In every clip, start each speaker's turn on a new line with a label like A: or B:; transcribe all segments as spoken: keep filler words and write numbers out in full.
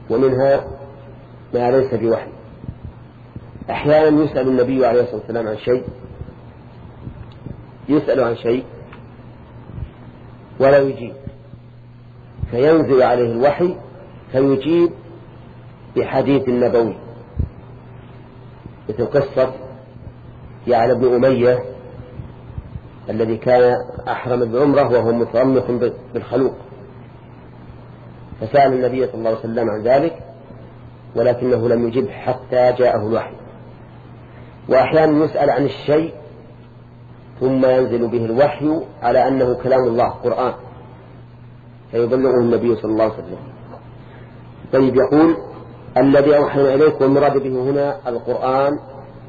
A: ومنها ما ليس بوحي. أحيانا يسأل النبي عليه الصلاة والسلام عن شيء يسأل عن شيء ولا يجيب، فينزل عليه الوحي فيجيب بحديث نبوي، مثل قصة يعلى بن أمية الذي كان أحرم بعمره وهو مترمخ بالخلوق، فسأل النبي صلى الله عليه وسلم عن ذلك ولكنه لم يجب حتى جاءه الوحي. وأحيانا يسأل عن الشيء ثم ينزل به الوحي على أنه كلام الله قرآن فيبلغه النبي صلى الله عليه وسلم. طيب، يقول الذي أوحينا إليك، والمراد به هنا القرآن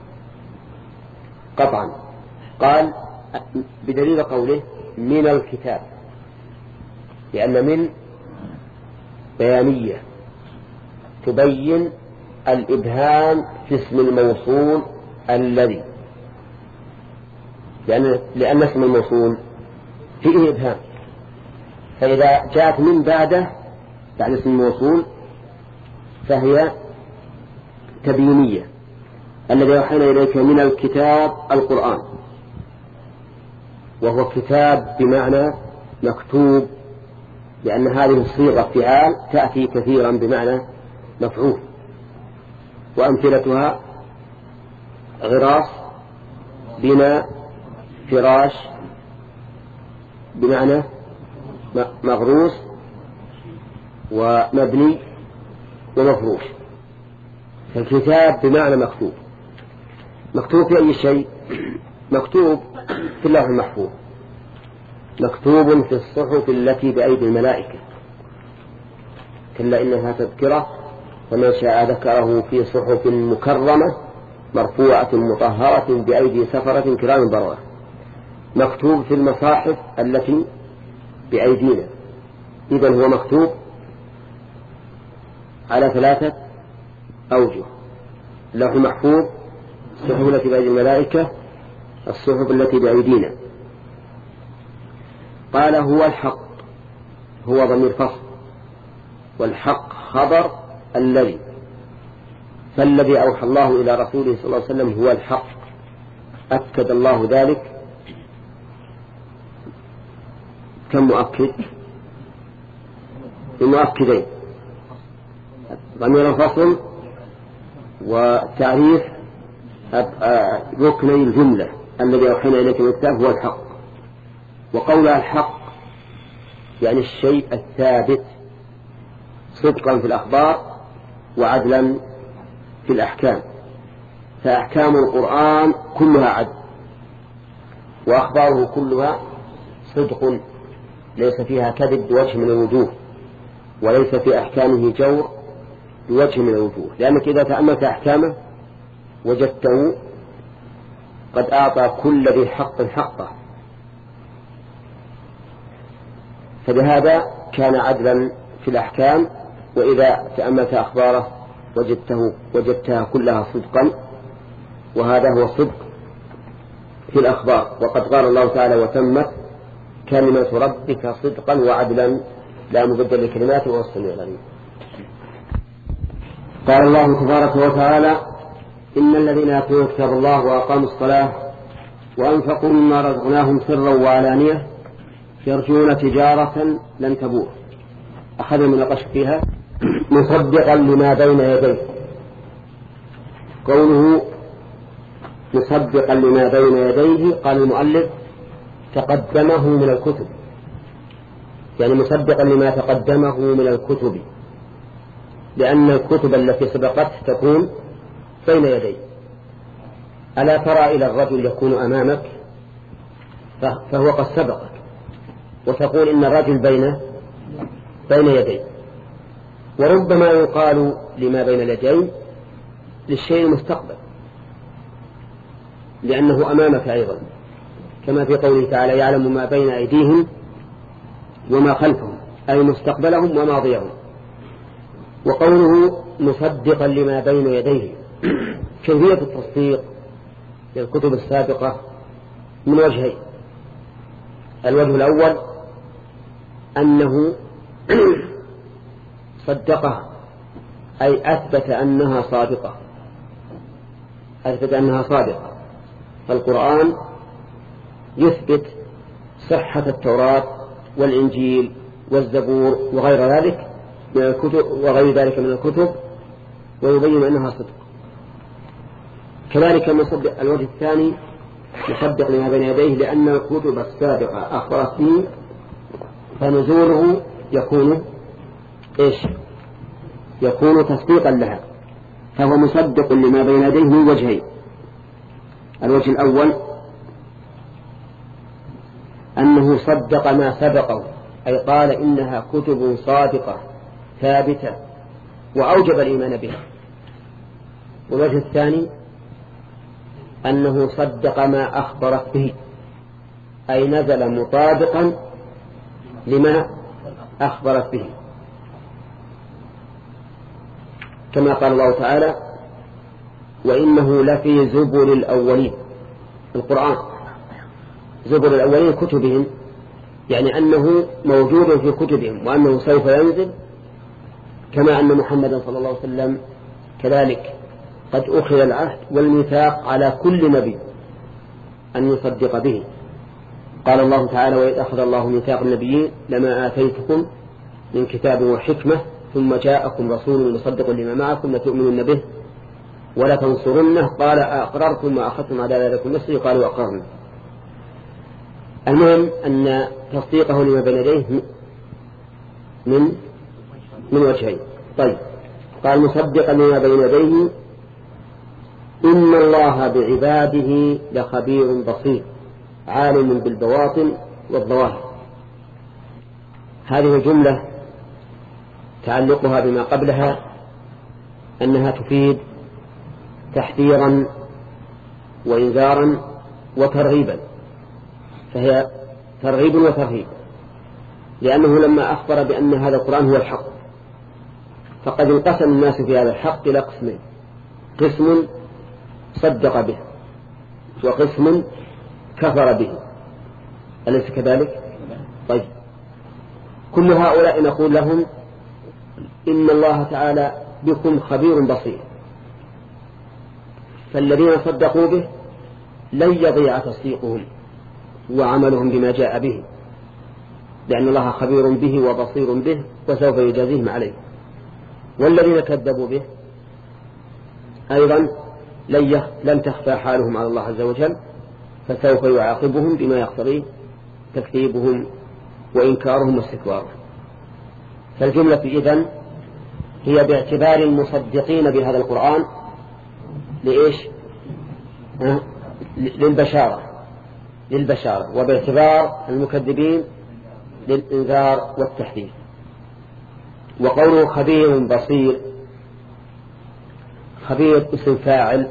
A: قطعا. قال بدليل قوله من الكتاب، لأن من بيانية تبين الإبهام في اسم الموصول الذي، لأن, لأن اسم الموصول فيه إبهام، فإذا جاءت من بعده بعد اسم الموصول فهي تبيينية. الذي أوحينا إليك من الكتاب القرآن، وهو كتاب بمعنى مكتوب، لأن هذه الصيغة فعال تأتي كثيرا بمعنى مفعول، وأمثلتها غراس، بناء، فراش بمعنى مغروس، ومبني ومفروش. فالكتاب بمعنى مكتوب. مكتوب في أي شيء؟ مكتوب في اللوح المحفوظ، مكتوب في الصحف التي بأيدي الملائكة، كلا إنها تذكرة ومن شاء ذكره في صحف مكرمة مرفوعة مطهرة بأيدي سفرة كرام بررة. مكتوب في المصاحف التي بأيدينا، إذن هو مكتوب على ثلاثة أوجه: اللوح المحفوظ، الصحف التي بأيدي الملائكة، الصحف التي بأيدينا. قال هو الحق، هو ضمير فصل، والحق خبر الذي، فالذي أوحى الله إلى رسوله صلى الله عليه وسلم هو الحق، أكد الله ذلك. كم مؤكد؟ بمؤكدين: ضمير الفصل وتعريف ركني الجملة الذي أوحينا إليك من الكتاب هو الحق. وقول الحق يعني الشيء الثابت صدقا في الأخبار وعدلا في الأحكام، فأحكام القرآن كلها عدل، وأخباره كلها صدق ليس فيها كذب بوجه من الوجوه، وليس في أحكامه جور بوجه من الوجوه، لأنك إذا تأملت أحكامه وجدته قد أعطى كل ذي حق حقه، فبهذا كان عدلا في الأحكام. وإذا تأملت أخباره وجدته وجدتها كلها صدقا، وهذا هو الصدق في الأخبار. وقد قال الله تعالى: وتمت كلمة ربك صدقا وعدلا لا مبدل لكلماته وهو السميع العليم. قال الله تبارك وتعالى: إن الذين يتلون كتاب الله وأقاموا الصلاة وأنفقوا مما رزقناهم سرا وعلانية يرجون تجارة لن تبور. أخذ من القش فيها مصدقا لما بين يديه. قوله مصدقا لما بين يديه، قال المؤلف تقدمه من الكتب، يعني مصدقا لما تقدمه من الكتب، لأن الكتب التي سبقت تكون بين يديه. ألا ترى إلى الرجل يكون أمامك فهو قد سبقك، وتقول إن الرجل بين بين يديه. وربما يقال لما بين اليدين للشيء المستقبل، لأنه أمامك أيضا، كما في قوله تعالى: يعلم ما بين أيديهم وما خلفهم، أي مستقبلهم وماضيهم. وقوله مصدقا لما بين يديه، كيفية التصديق للكتب السابقة من وجهين: الوجه الأول أنه صدقها أي أثبت أنها صادقة، أثبت أنها صادقة. فالقرآن يثبت صحة التوراة والإنجيل والزبور وغير ذلك من الكتب وغير ذلك من الكتب، ويبين أنها صدق. كذلك مصدق الوجه الثاني مصدق لما بين يديه، لأن الكتب السابقة أخبرت به، فنزوله يكون إيش؟ يكون تصديقا لها، فهو مصدق لما بين يديه من وجهين. الوجه الأول أنه صدق ما سبقه، أي قال إنها كتب صادقة ثابتة وأوجب الإيمان بها. والوجه الثاني أنه صدق ما أخبرت به، أي نزل مطابقا لما أخبرت به، كما قال الله تعالى: وإنه لفي زبر الأولين. القرآن زبر الأولين كتبهم، يعني أنه موجود في كتبهم وأنه سوف ينزل، كما أن محمدا صلى الله عليه وسلم كذلك قد أخذ العهد والميثاق على كل نبي أن يصدق به. قال الله تعالى: وإذ أخذ الله ميثاق النبيين لما آتيتكم من كتاب وحكمة ثم جاءكم رسول مصدق لما معكم لتؤمنن به ولا تنصرنه قال أقررتم وأخذتم على ذلك النصر قالوا أقررنا. المهم أن تصديقه لما بين يديه من من وجهين. طيب، قال مصدقا لما بين يديه إن الله بعباده لخبير بصير عالم بالبواطن والظواهر. هذه الجملة تعلقها بما قبلها أنها تفيد تحذيرا وإنذارا وترغيبا، فهي ترغيب وترهيب، لأنه لما أخبر بأن هذا القرآن هو الحق فقد انقسم الناس في هذا الحق إلى قسمين: قسم صدق به وقسم كفر به، أليس كذلك؟ طيب، كل هؤلاء نقول لهم إن الله تعالى بكم خبير بصير، فالذين صدقوا به لن يضيع تصديقهم وعملهم بما جاء به، لأن الله خبير به وبصير به وسوف يجازيهم عليه. والذين كذبوا به أيضا لن تخفى حالهم على الله عز وجل، فسوف يعاقبهم بما يقتضي تكذيبهم وإنكارهم واستكبارهم. فالجملة إذن هي باعتبار المصدقين بهذا القرآن لإيش؟ أه؟ للبشارة للبشارة وباعتبار المكذبين للإنذار والتحذير. وقوله خبير بصير، خبير اسم فاعل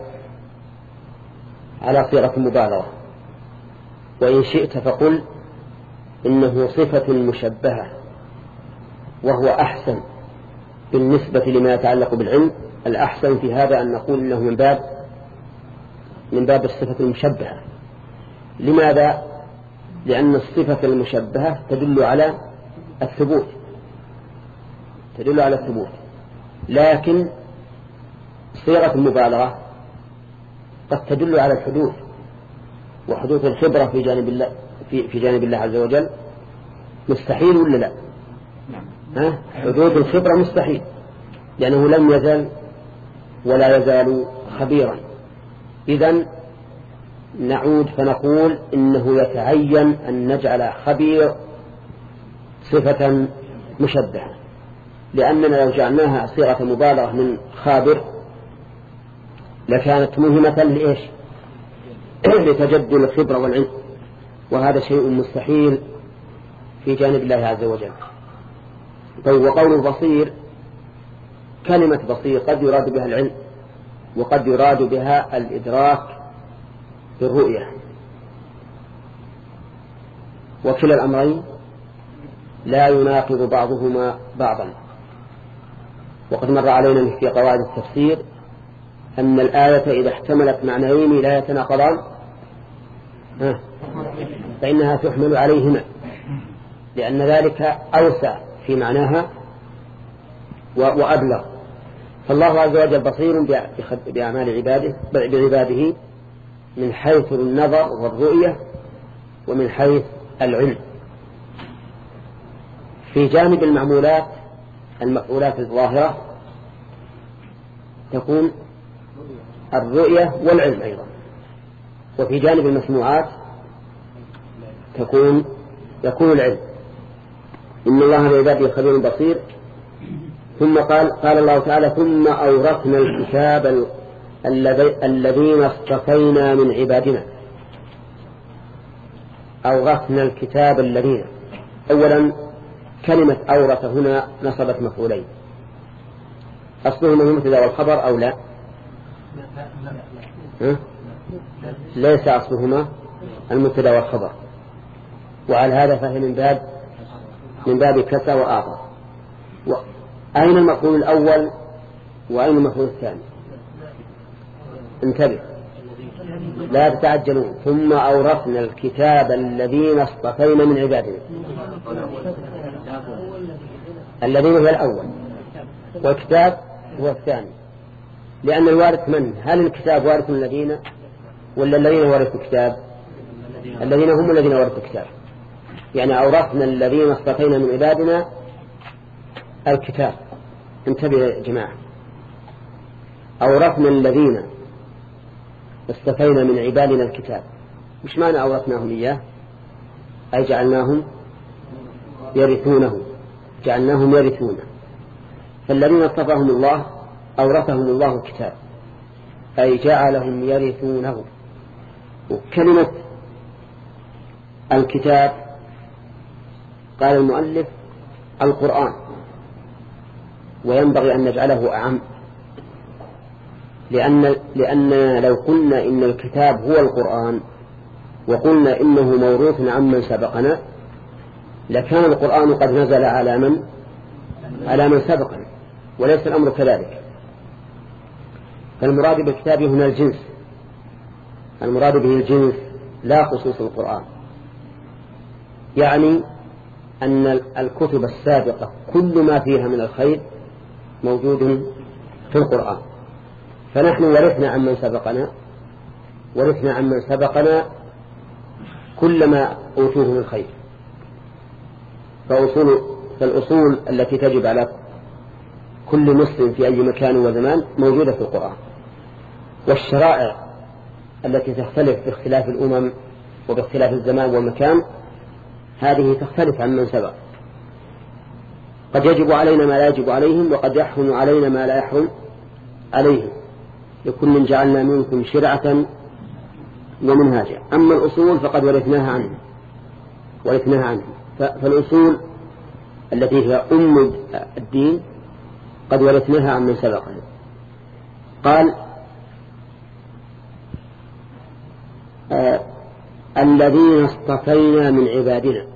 A: على صيغة المبالغة، وإن شئت فقل إنه صفة مشبهة، وهو أحسن بالنسبة لما يتعلق بالعلم. الأحسن في هذا أن نقول إنه من باب من باب الصفة المشبهة. لماذا؟ لأن الصفة المشبهة تدل على الثبوت تدل على الثبوت لكن صيغة المبالغة قد تدل على الحدوث، وحدوث الخبرة في جانب الله في, في جانب الله عز وجل مستحيل ولا لا؟ ها؟ حدوث الخبرة مستحيل، لأنه لم يزل ولا يزال خبيرا. إذن نعود فنقول إنه يتعين أن نجعل خبير صفة مشبهة، لأننا لو جعلناها صيغة مبالغة من خابر لكانت مهمة لإيش؟ لتجدد الخبرة والعلم، وهذا شيء مستحيل في جانب الله عز وجل. طيب، وقول البصير، كلمة بصير قد يراد بها العلم وقد يراد بها الإدراك بالرؤية، وكلا الأمرين لا يناقض بعضهما بعضا. وقد مر علينا في قواعد التفسير أن الآية إذا احتملت معنيين لا يتناقضان فإنها تحمل عليهما، لأن ذلك أوسع في معناها وأبلغ. فالله عز وجل بصير بأعمال عباده بعباده من حيث النظر والرؤية ومن حيث العلم. في جانب المعمولات المفعولات الظاهرة تكون الرؤية والعلم أيضا، وفي جانب المسموعات تكون يكون العلم. إن الله بعباده خبير بصير. ثم قال قال الله تعالى ثم أورثنا الكتاب الذين اصطفينا من عبادنا. أورثنا الكتاب الذين، أولا كلمة أورث هنا نصبت مفعولين، أصلهما المبتدأ والخبر أو لا؟ ها؟ ليس أصلهما المبتدأ والخبر، وعلى هذا فهي من باب من باب كسى وأعطى. أين المفعول الأول وأين المفعول الثاني؟ انتبه لا تتعجلون. ثم أورثنا الكتاب الذين اصطفينا من عبادنا. الذين هو الأول والكتاب هو الثاني، لأن الوارث من؟ هل الكتاب وارث الذين ولا الذين ورثوا الكتاب؟ الذين هم الذين ورثوا الكتاب. يعني أورثنا الذين اصطفينا من عبادنا الكتاب. انتبه يا جماعة، أورثنا الذين اصطفينا من عبادنا الكتاب. مش معنى أورثناهم إياه؟ أي جعلناهم يرثونه، جعلناهم يرثونه. فالذين اصطفاهم الله أورثهم الله الكتاب، أي جعلهم يرثونه. وكلمة الكتاب قال المؤلف القرآن، وينبغي أن نجعله أعم، لأن لأن لو قلنا إن الكتاب هو القرآن وقلنا إنه موروث عمن سبقنا لكان القرآن قد نزل على من على من سبقنا، وليس الأمر كذلك. فالمراد بالكتاب هنا الجنس، المراد به الجنس لا خصوص القرآن. يعني أن الكتب السابقة كل ما فيها من الخير موجود في القرآن، فنحن ورثنا عمن سبقنا ورثنا عمن سبقنا كل ما أوتوه من خير. فأصول فالأصول التي تجب على كل مسلم في أي مكان وزمان موجودة في القرآن. والشرائع التي تختلف باختلاف الأمم وباختلاف الزمان والمكان هذه تختلف عن من سبق. قد يجب علينا ما لا يجب عليهم، وقد يحرم علينا ما لا يحرم عليهم. لكل جعلنا منكم شرعة ومنهاجا. أما الأصول فقد ورثناها عنه ورثناها عنه فالأصول التي هي أم الدين قد ورثناها عن من سبقنا. قال آه الذين اصطفينا من عبادنا.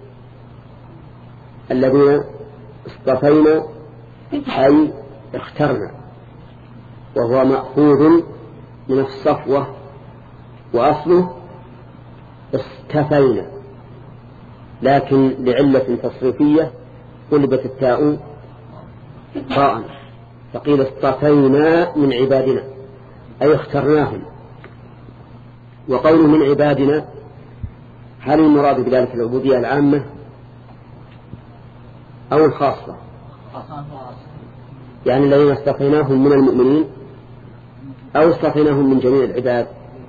A: الذين اصطفينا أي اخترنا، وهو مأخوذ من الصفوة، وأصله استفينا، لكن لعلة تصريفية قلبت التاء طاء فقيل اصطفينا من عبادنا أي اخترناهم. وقوله من عبادنا هل المراد بذلك العبودية العامة أو الخاصة؟ يعني الذين اصطفيناهم من المؤمنين أو اصطفيناهم من جميع العباد؟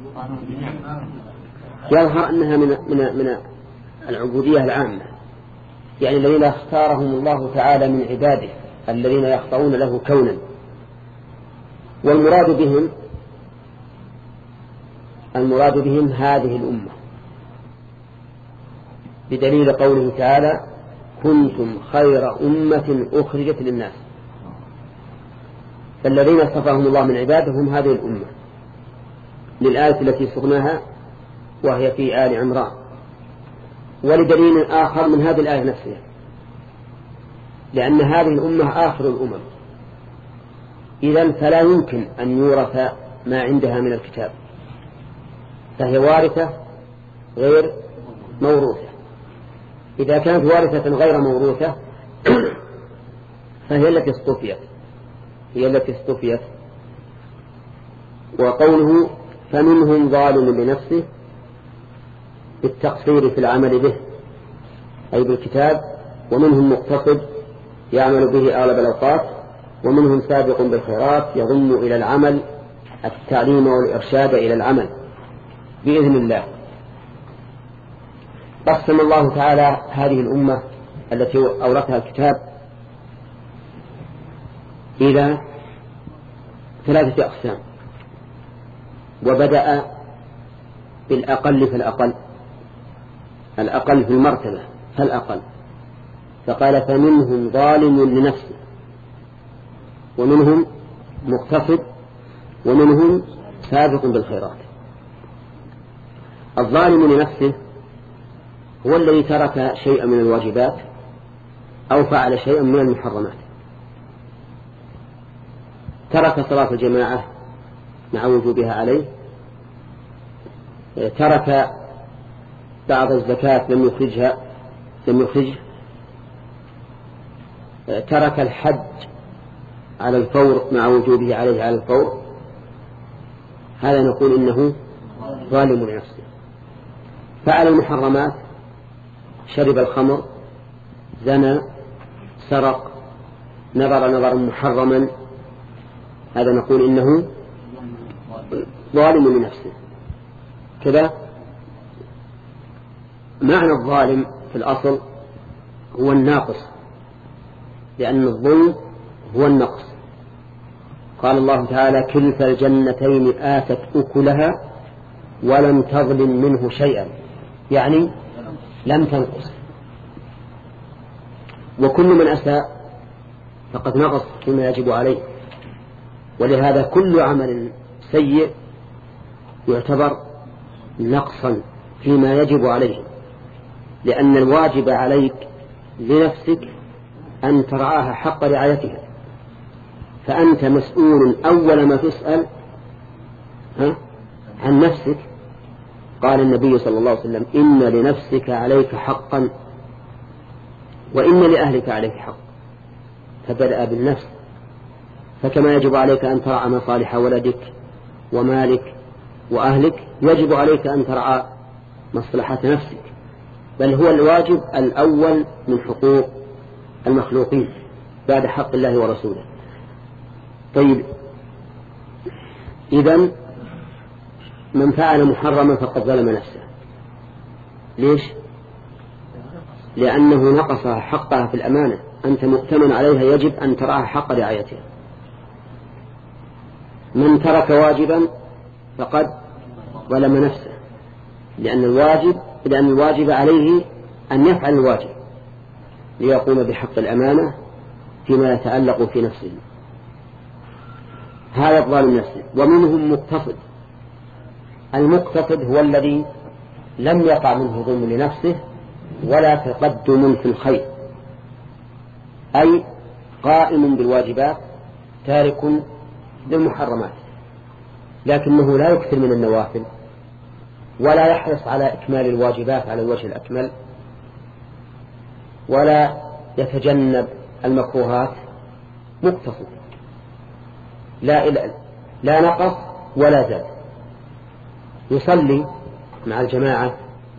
A: يظهر أنها من من من العبودية العامة، يعني الذين اختارهم الله تعالى من عباده الذين يخضعون له كونا. والمراد بهم المراد بهم هذه الأمة، بدليل قوله تعالى كنتم خير أمة أخرجت للناس. فالذين اصطفاهم الله من عباده هم هذه الأمة، للآية التي سقناها وهي في آل عمران، ولدليل آخر من هذه الآية نفسها، لأن هذه الأمة آخر الأمم، إذن فلا يمكن أن يورث ما عندها من الكتاب، فهي وارثة غير موروثة. إذا كانت وارثة غير موروثة فهي التي اصطفيت، هي التي استفيت. وقوله فمنهم ظالم لنفسه بالتقصير في العمل به أي بالكتاب، ومنهم مقتصد يعمل به أغلب الأوقات، ومنهم سابق بالخيرات يضم إلى العمل التعليم والإرشاد إلى العمل بإذن الله. قسم الله تعالى هذه الأمة التي أورثها الكتاب إلى ثلاثة أقسام، وبدأ بالأقل فالأقل، الأقل في المرتبة فالأقل، فقال فمنهم ظالم لنفسه، ومنهم مقتصد، ومنهم سابق بالخيرات. الظالم لنفسه هو الذي ترك شيئا من الواجبات أو فعل شيئا من المحرمات، ترك صلاة الجماعة مع وجوبها عليه، ترك بعض الزكاة لم يخرجها لم يخرجه، ترك الحج على الفور مع وجوبه عليه على الفور، هذا نقول إنه ظالم لنفسه. فعل المحرمات، شرب الخمر، زنى، سرق، نظر نظرا محرما، هذا نقول إنه ظالم لنفسه. كذا معنى الظالم في الأصل هو الناقص، لأن الظلم هو النقص. قال الله تعالى كلتا الجنتين آتت أكلها ولم تظلم منه شيئا، يعني لم تنقص. وكل من أساء فقد نقص فيما يجب عليه، ولهذا كل عمل سيء يعتبر نقصا فيما يجب عليه، لأن الواجب عليك لنفسك أن ترعاها حق رعايتها، فأنت مسؤول أول ما تسأل ها عن نفسك. قال النبي صلى الله عليه وسلم إن لنفسك عليك حقا وإن لأهلك عليك حق، فبدأ بالنفس. فكما يجب عليك أن ترعى مصالح ولدك ومالك وأهلك، يجب عليك أن ترعى مصلحة نفسك، بل هو الواجب الأول من حقوق المخلوقين بعد حق الله ورسوله. طيب، إذن من فعل محرما فقد ظلم نفسه. ليش؟ لأنه نقصها حقها في الأمانة، أنت مؤتمن عليها، يجب أن تراها حق رعايتها. من ترك واجبا فقد ظلم نفسه، لأن الواجب لأن الواجب عليه أن يفعل الواجب ليقوم بحق الأمانة فيما يتعلق في نفسه، هذا الظالم نفسه. ومنهم مقتصد. المقتصد هو الذي لم يقع منه ظلم لنفسه ولا تقدم في الخير، أي قائم بالواجبات تارك للمحرمات، لكنه لا يكثر من النوافل ولا يحرص على إكمال الواجبات على الوجه الأكمل، ولا يتجنب المكروهات. مقتصد، لا لا نقص ولا زاد، يصلي مع الجماعة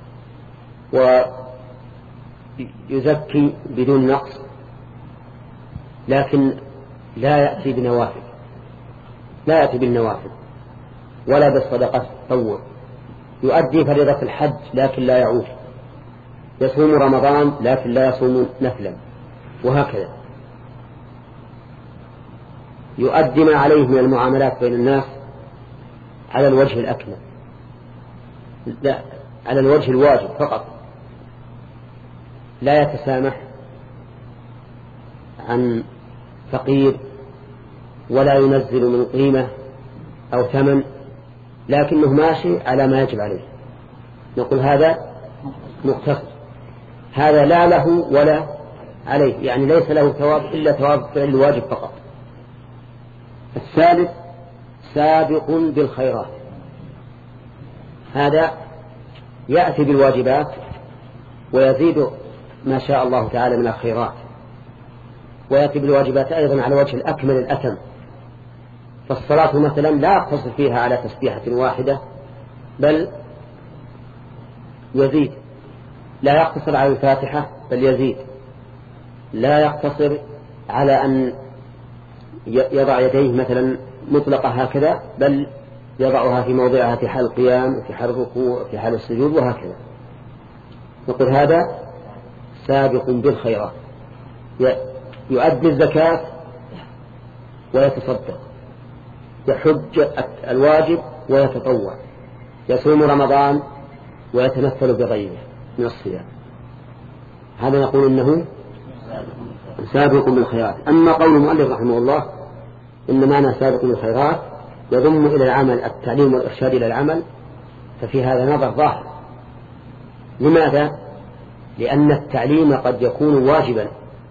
A: ويزكي بدون نقص، لكن لا يأتي بنوافل لا يأتي بالنوافل ولا بالصدقة التطوع. يؤدي فريضة الحج لكن لا يعود، يصوم رمضان لكن لا يصوم نفلا، وهكذا. يؤدي ما عليه من المعاملات بين الناس على الوجه الأكمل، لا على الوجه الواجب فقط، لا يتسامح عن فقير ولا ينزل من قيمة أو ثمن، لكنه ماشي على ما يجب عليه. نقول هذا مقتصد، هذا لا له ولا عليه، يعني ليس له ثواب إلا ثواب فعل الواجب فقط. الثالث سابق بالخيرات، هذا يأتي بالواجبات ويزيد ما شاء الله تعالى من الخيرات، ويأتي بالواجبات أيضا على وجه الأكمل الأتم، فالصلاة مثلا لا يقتصر فيها على تسبيحة واحدة بل يزيد، لا يقتصر على الفاتحة بل يزيد، لا يقتصر على أن يضع يديه مثلا مطلقة هكذا بل يضعها في موضعها في حال القيام في حال الركوع في حال السجود وهكذا. نقول هذا سابق بالخيرات، يؤدي الزكاة ويتصدق، يحج الواجب ويتطوع، يصوم رمضان ويتمثل بغيره من الصيام. هذا نقول إنه سابق بالخيرات. أما قول المؤلف رحمه الله إن معنى سابق بالخيرات يضم إلى العمل التعليم والإرشاد إلى العمل، ففي هذا نظر ظاهر. لماذا؟ لأن التعليم قد يكون واجبا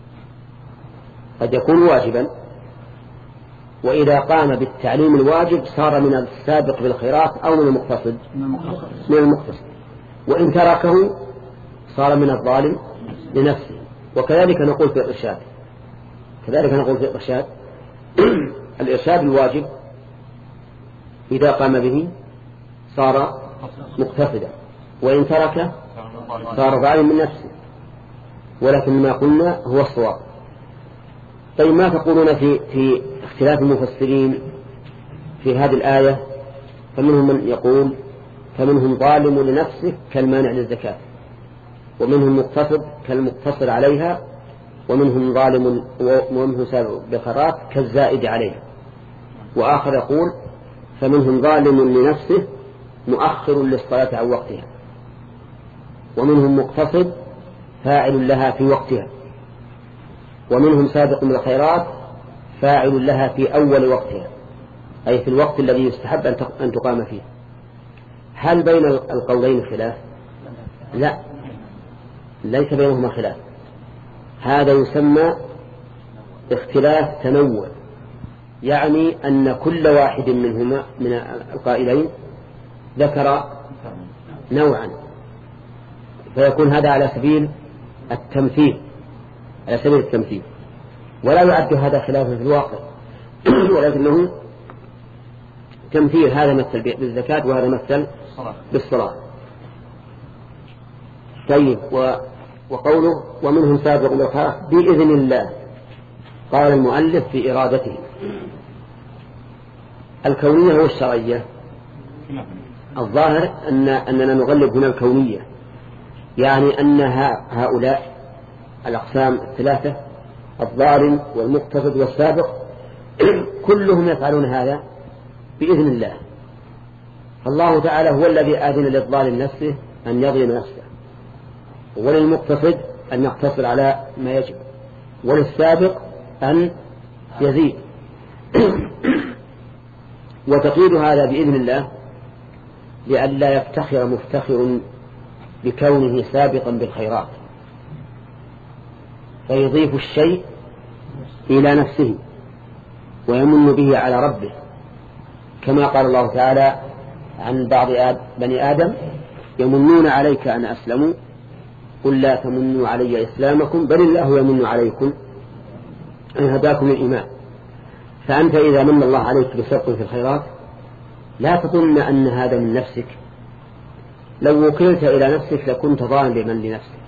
A: قد يكون واجبا وإذا قام بالتعليم الواجب صار من السابق بالخيرات أو من المقتصد من المقتصد، وإن تركه صار من الظالم لنفسه. وكذلك نقول في الإرشاد كذلك نقول في الإرشاد الإرشاد الواجب إذا قام به صار مقتصدا، وإن تركه صار ظالم من نفسه، ولكن ما قلنا هو الصواب. طيب ما تقولون في في اختلاف المفسرين في هذه الآية؟ فمنهم من يقول فمنهم ظالم لنفسه كالمانع للزكاة، ومنهم مقتصد كالمقتصر عليها، ومنهم ظالم ومنهم سابق بالخيرات كالزائد عليها. وآخر يقول فمنهم ظالم لنفسه مؤخر للصلاة عن وقتها، ومنهم مقتصد فاعل لها في وقتها، ومنهم سابق بالخيرات فاعل لها في أول وقتها، أي في الوقت الذي يستحب أن تقام فيه. هل بين القولين خلاف؟ لا، ليس بينهما خلاف. هذا يسمى اختلاف تنوع، يعني أن كل واحد منهما من القائلين ذكر نوعا، فيكون هذا على سبيل التمثيل على سبيل التمثيل ولا يعد هذا خلافا في الواقع ولكنه تمثيل، هذا مثل بالزكاة وهذا مثل بالصلاة. طيب، وقوله ومنهم سابق بالخيرات بإذن الله، قال المؤلف في إرادته الكونية والشرعية. الظاهر أن أننا نغلب هنا الكونية، يعني أن هؤلاء الأقسام الثلاثة الظالم والمقتصد والسابق كلهم يفعلون هذا بإذن الله. فالله تعالى هو الذي آذن للظالم نفسه أن يظلم نفسه، وللمقتصد أن يقتصر على ما يجب، وللسابق أن يزيد. وتقييد هذا بإذن الله لئلا يفتخر مفتخر بكونه سابقا بالخيرات فيضيف الشيء إلى نفسه ويمن به على ربه، كما قال الله تعالى عن بعض بني آدم يمنون عليك أن أسلموا قل لا تمنوا علي إسلامكم بل الله يمن عليكم أن هداكم الإيمان. فأنت إذا من الله عليك بسبق في الخيرات لا تظن أن هذا من نفسك، لو وكلت إلى نفسك لكنت ظالما لنفسك،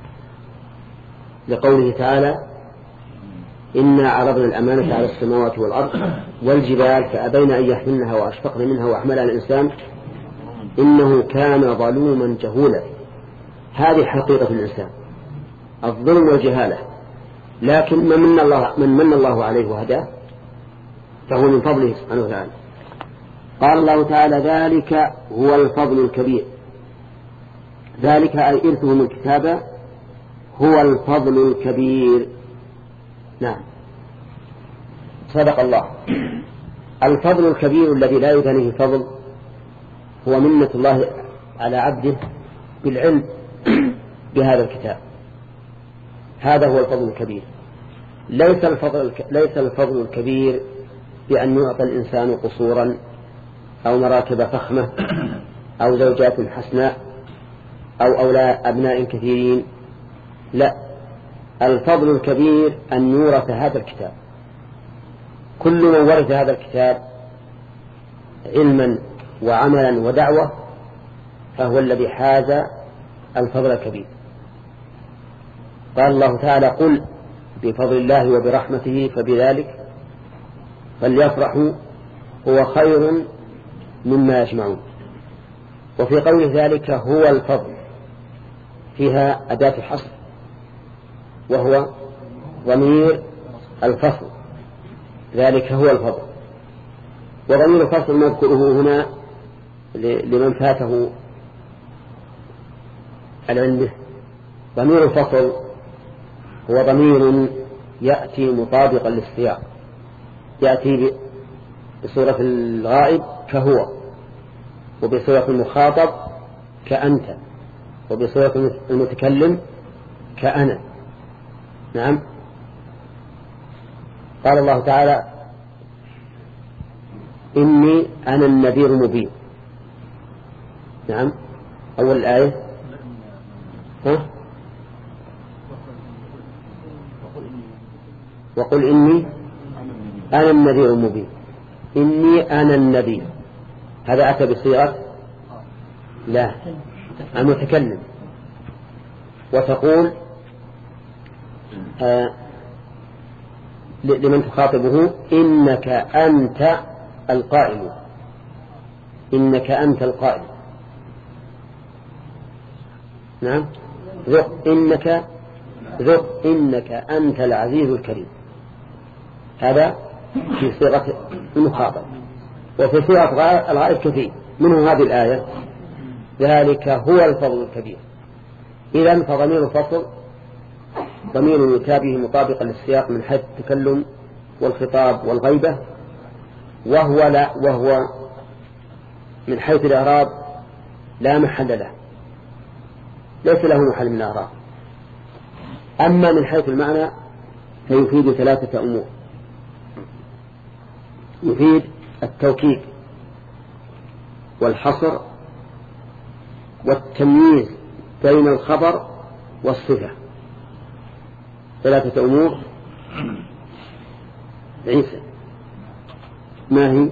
A: لقوله تعالى إنا عرضنا الأمانة على السماوات والأرض والجبال فأبين أن يحملنها وأشفقن منها وأحملها الإنسان إنه كان ظلوما جهولا. هذه حقيقة الإنسان، الظلم والجهالة، لكن من من الله, من من الله عليه وهداه فهو من فضله سبحانه وتعالى. قال الله تعالى ذلك هو الفضل الكبير، ذلك أي إرثهم الكتاب هو الفضل الكبير. نعم، صدق الله. الفضل الكبير الذي لا يدانيه فضل هو منة الله على عبده بالعلم بهذا الكتاب، هذا هو الفضل الكبير. ليس الفضل, ليس الفضل الكبير بأن يعطى الإنسان قصورا أو مراكب فخمة أو زوجات حسناء أو أولاد أبناء كثيرين، لا، الفضل الكبير أن يورث هذا الكتاب. كل من ورث هذا الكتاب علما وعملا ودعوة فهو الذي حاز الفضل الكبير. قال الله تعالى: قل بفضل الله وبرحمته فبذلك فليفرحوا هو خير مما يجمعون. وفي قول ذلك هو الفضل فيها أداة حصر، وهو ضمير الفصل، ذلك هو الفضل. وضمير الفصل نذكره هنا لمن فاته العلم به. ضمير الفصل هو ضمير يأتي مطابقا للسياق، يأتي بصورة الغائب كهو، وبصورة المخاطب كأنت، وبصورة المتكلم كأنا. نعم. قال الله تعالى: إني أنا النذير المبين. نعم. أول الآية ها؟ وقل إني أنا النذير المبين. إني أنا النذير، هذا أتى بصيغة لا المتكلم. وتقول آه لمن تخاطبه: إنك أنت القائل، إنك أنت القائل. نعم. ذق إنك ذق إنك أنت العزيز الكريم، هذا في صيغة المخاطب. وفي صيغة الغائب كثير، منه هذه الآية: ذلك هو الفضل الكبير. إذن فضمير الفصل ضمير يتابه مطابقا للسياق من حيث التكلم والخطاب والغيبة، وهو لا وهو من حيث الإعراب لا محل له، ليس له محل من الإعراب. أما من حيث المعنى فيفيد ثلاثة أمور: يفيد التوكيد والحصر والتمييز بين الخبر والصفة. ثلاثة أمور. عيسى ما هي؟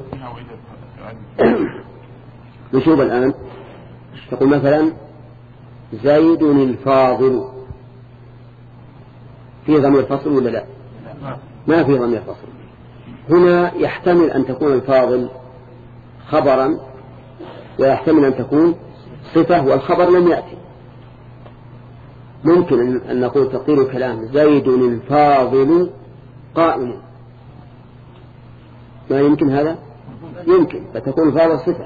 A: نشوف الآن. تقول مثلا: زيد الفاضل، في ضمير فصل ولا لا؟ ما في ضمير فصل. هنا يحتمل أن تكون الفاضل خبرا، ويحتمل أن تكون صفة والخبر لم يأتي. ممكن أن نقول تقدير الكلام: زيد الفاضل قائم. ما يمكن هذا؟ يمكن، فتكون الفاضل صفة.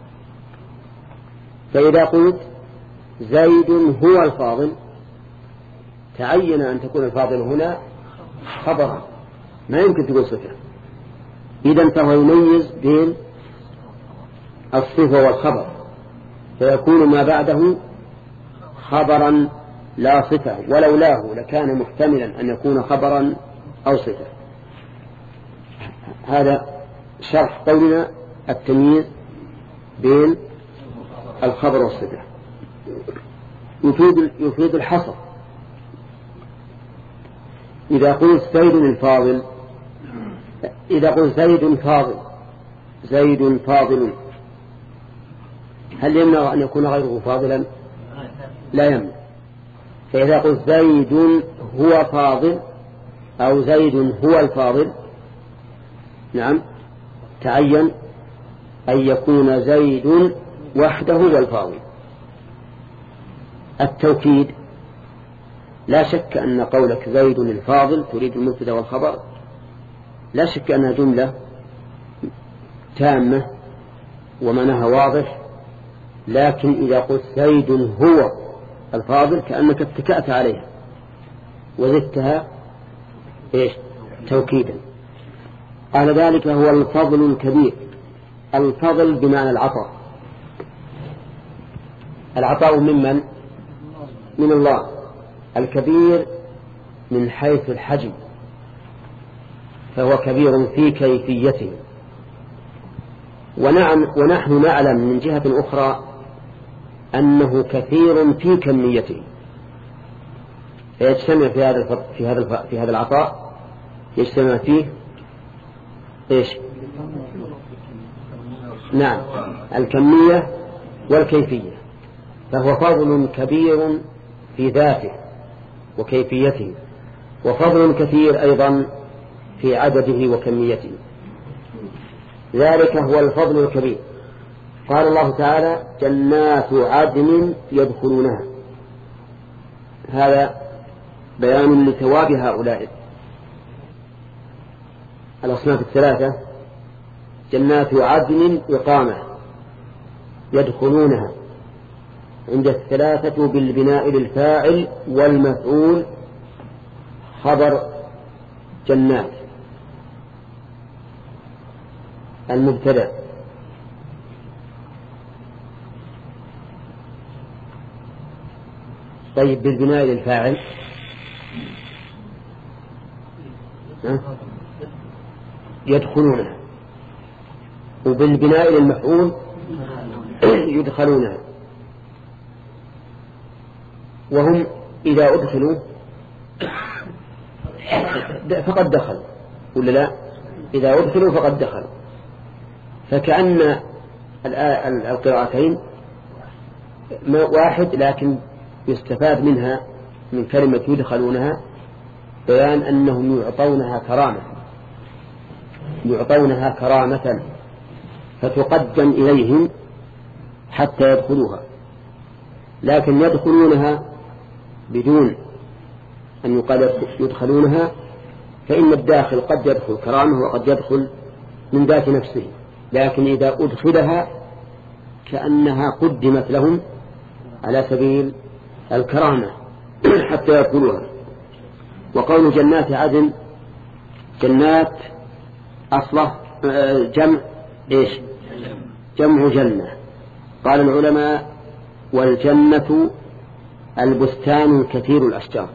A: فإذا قلت زيد هو الفاضل تعين أن تكون الفاضل هنا خبرا، ما يمكن تكون صفة. إذن فهو يميز بين الصفة والخبر، فيكون ما بعده خبرا لا صفة، ولولاه لكان محتملا أن يكون خبرا أو صفة. هذا شرح قولنا التمييز بين الخبر والصفة. يفيد, يفيد الحصر. إذا قلت زيد الفاضل، إذا قلت زيد فاضل زيد فاضل، هل يمنع أن يكون غيره فاضلا؟ لا يمنع. فإذا قلت زيد هو فاضل أو زيد هو الفاضل، نعم، تعين أن يكون زيد وحده هو الفاضل. التوكيد: لا شك أن قولك زيد الفاضل تريد المبتدا والخبر، لا شك أنها جملة تامة ومعناها واضح، لكن إذا قلت زيد هو الفاضل كأنك اتكأت عليها وزدتها إيش؟ توكيدا. قال: ذلك هو الفضل الكبير. الفضل بمعنى العطاء. العطاء ممن؟ من الله. الكبير من حيث الحجم، فهو كبير في كيفيته. ونعم ونحن نعلم من جهة أخرى أنه كثير في كميته، فيجتمع في هذا في هذا في هذا العطاء، يجتمع فيه إيش؟ نعم الكمية والكيفية، فهو فضل كبير في ذاته وكيفيته، وفضل كثير أيضا في عدده وكميته، ذلك هو الفضل الكبير. قال الله تعالى جنات عدن يدخلونها، هذا بيان لثواب هؤلاء الأصناف الثلاثة. جنات عدن إقامة يدخلونها، عند الثلاثة بالبناء للفاعل والمفعول خبر جنات المبتدأ. طيب بالبناء للفاعل يدخلونها، وبالبناء للمفعول يدخلونها. وهم إذا أدخلوا فقد دخلوا ولا لا؟ إذا أدخلوا فقد دخلوا، فكأن القراءتين واحد، لكن يستفاد منها من كلمة يدخلونها بيان أنهم يعطونها كرامة، يعطونها كرامة فتقدم إليهم حتى يدخلوها. لكن يدخلونها بدون أن يقال يدخلونها، فإن الداخل قد يدخل كرامة وقد يدخل من ذات نفسه، لكن إذا أدخلها كأنها قدمت لهم على سبيل الكرامة حتى يدخلوها. وقول جنات عدن، جنات أصله جمع إيش؟ جمع جنة. قال العلماء والجنة البستان كثير الأشجار،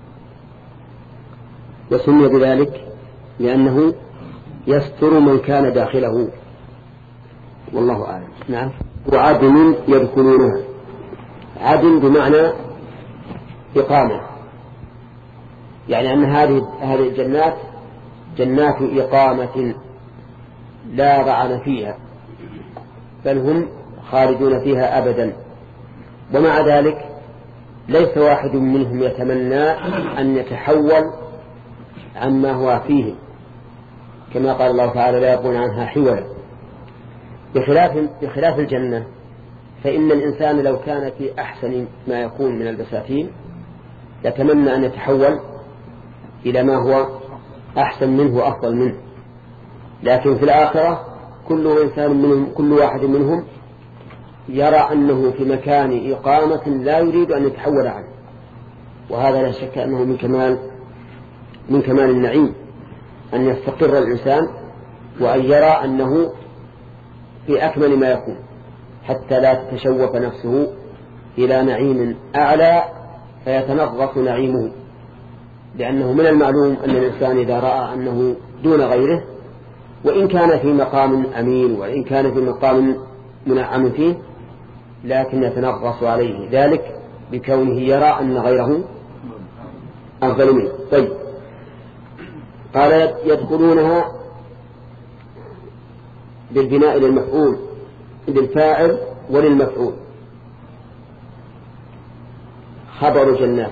A: وسمي بذلك لأنه يستر من كان داخله، والله أعلم. نعم. وعدن يدخلونها، عدن بمعنى إقامة، يعني أن هذه هذه الجنات جنات إقامة لا رعن فيها، بل هم خالدون فيها أبدا. ومع ذلك ليس واحد منهم يتمنى أن يتحول عما هو فيه، كما قال الله تعالى لا يبغون عنها حولا. بخلاف, بخلاف الجنة، فإن الإنسان لو كان في أحسن ما يكون من البساتين يتمنى أن يتحول إلى ما هو أحسن منه وأفضل منه، لكن في الآخرة كل إنسان منهم كل واحد منهم يرى أنه في مكان إقامة لا يريد أن يتحول عنه، وهذا لا شك أنه من كمال من كمال النعيم أن يستقر الإنسان وأن يرى أنه في أكمل ما يكون، حتى لا تتشوف نفسه إلى نعيم أعلى فيتنغص نعيمه، لأنه من المعلوم أن الإنسان إذا رأى أنه دون غيره، وإن كان في مقام أمين وإن كان في مقام منعم فيه، لكن يتنغص عليه ذلك بكونه يرى أن غيره أفضل منه. طيب، قال يدخلونها بالبناء للمفعول للفاعل وللمفعول خبر جنات.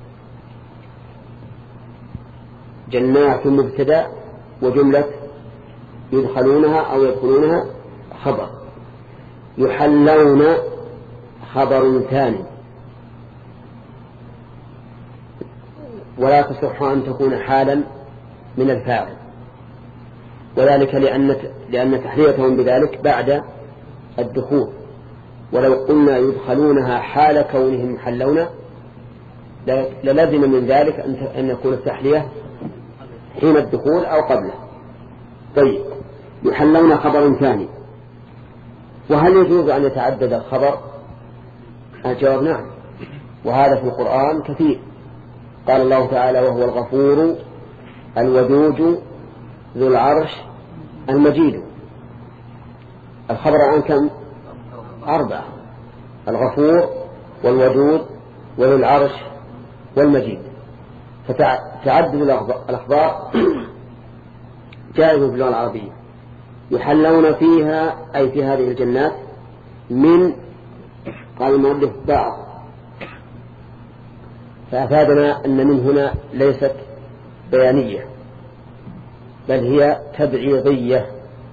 A: جنات مبتدأ وجملة يدخلونها أو يدخلونها خبر. يحلون خبر ثاني، ولا تصح أن تكون حالا من الفاعل، وذلك لأن لأن تحليتهم بذلك بعد الدخول. ولو قلنا يدخلونها حال كونهم يحلون للزم من ذلك أن يكون التحلية حين الدخول أو قبله. طيب، يحلون خبر ثاني، وهل يجوز أن يتعدد الخبر؟ الجواب نعم، وهذا في القرآن كثير. قال الله تعالى وهو الغفور الودود ذو العرش المجيد. الخبر عن كم؟ أربعة: الغفور والودود وذو العرش والمجيد. فتعدد الأخبار جائز في اللغة العربية، يحلون فيها أي في هذه الجنات من، قال المؤلف بعض، فأفادنا أن من هنا ليست بيانية بل هي تبعيضية،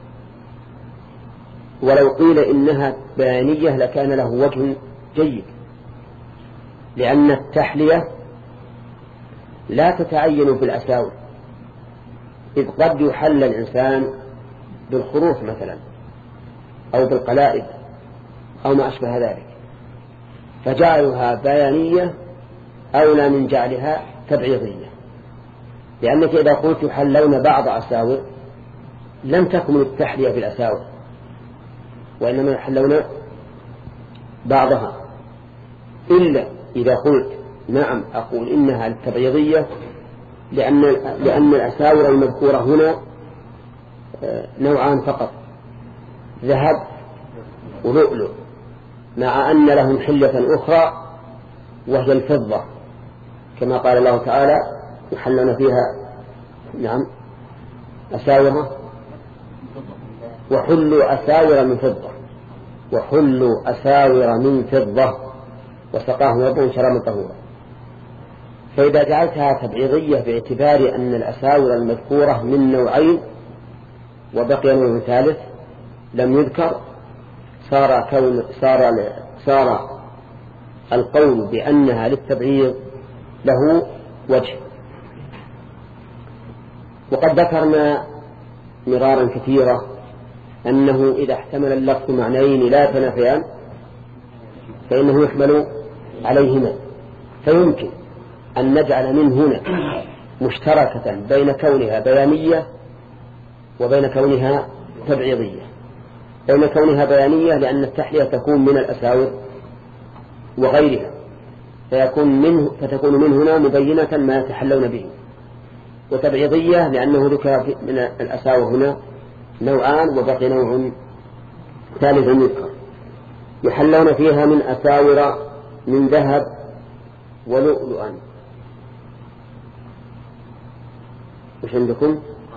A: ولو قيل إنها بيانية لكان له وجه جيد، لأن التحلية لا تتعين في الأساور، إذ قد يحل الإنسان بالخروف مثلا أو بالقلائد أو ما أشبه ذلك، فجعلها بيانية أولى من جعلها تبعيضية، لأنك إذا قلت يحلون بعض أساور لم تكن التحلية بالأساور، وإنما يحلون بعضها، إلا إذا قلت نعم أقول إنها التبعيضية، لأن, لأن الأساور المذكورة هنا نوعان فقط، ذهب ولؤلؤ، مع أن لهم حلة أخرى وهي الفضة، كما قال الله تعالى يحلون فيها نعم أساور وحلوا أساور من فضة وحلوا أساور من فضة وسقاهم ربهم شرابا طهورا. فإذا جعلتها تبعيضية باعتبار أن الأساور المذكورة من نوعين وبقي نوع ثالث لم يذكر، صار كون صار صار القول بأنها للتبعيض له وجه. وقد ذكرنا مرارا كثيرا أنه إذا احتمل اللفظ معنيين لا يتنافيان فإنه يحمل عليهما، فيمكن أن نجعل من هنا مشتركة بين كونها بيانية وبين كونها تبعيضية. بين كونها بيانية لأن التحلية تكون من الأساور وغيرها، فيكون منه فتكون من هنا مبينة ما يتحلون به، وتبعيضية لأنه ذكر من الأساور هنا نوعان وبقي نوع ثالث يذكر. يحلون فيها من أساور من ذهب ولؤلؤا. وش عندكم؟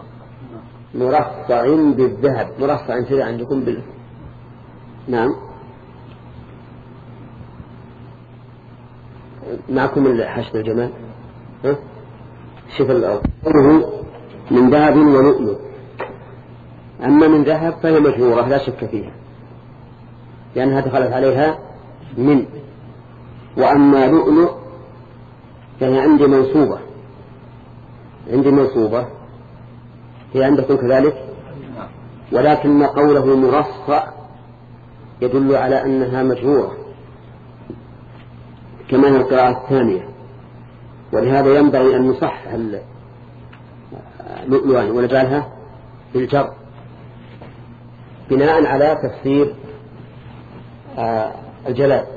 A: مرصع بالذهب، مرصع كذا عندكم بال نعم معكم حشد الجمال ها شوف الأرض من ذهب ولؤلؤ. أما من ذهب فهي مشهورة لا شك فيها لأنها دخلت عليها من، وأما لؤلؤ فهي عندي منصوبة عندي منصوبة هي عندكم كذلك، ولكن قوله مرصع يدل على أنها مجهورة كما هي القراءة الثانية، ولهذا ينبغي أن نصحح لؤلؤا ونجعلها بالجر بناء على تفسير آه الجلال.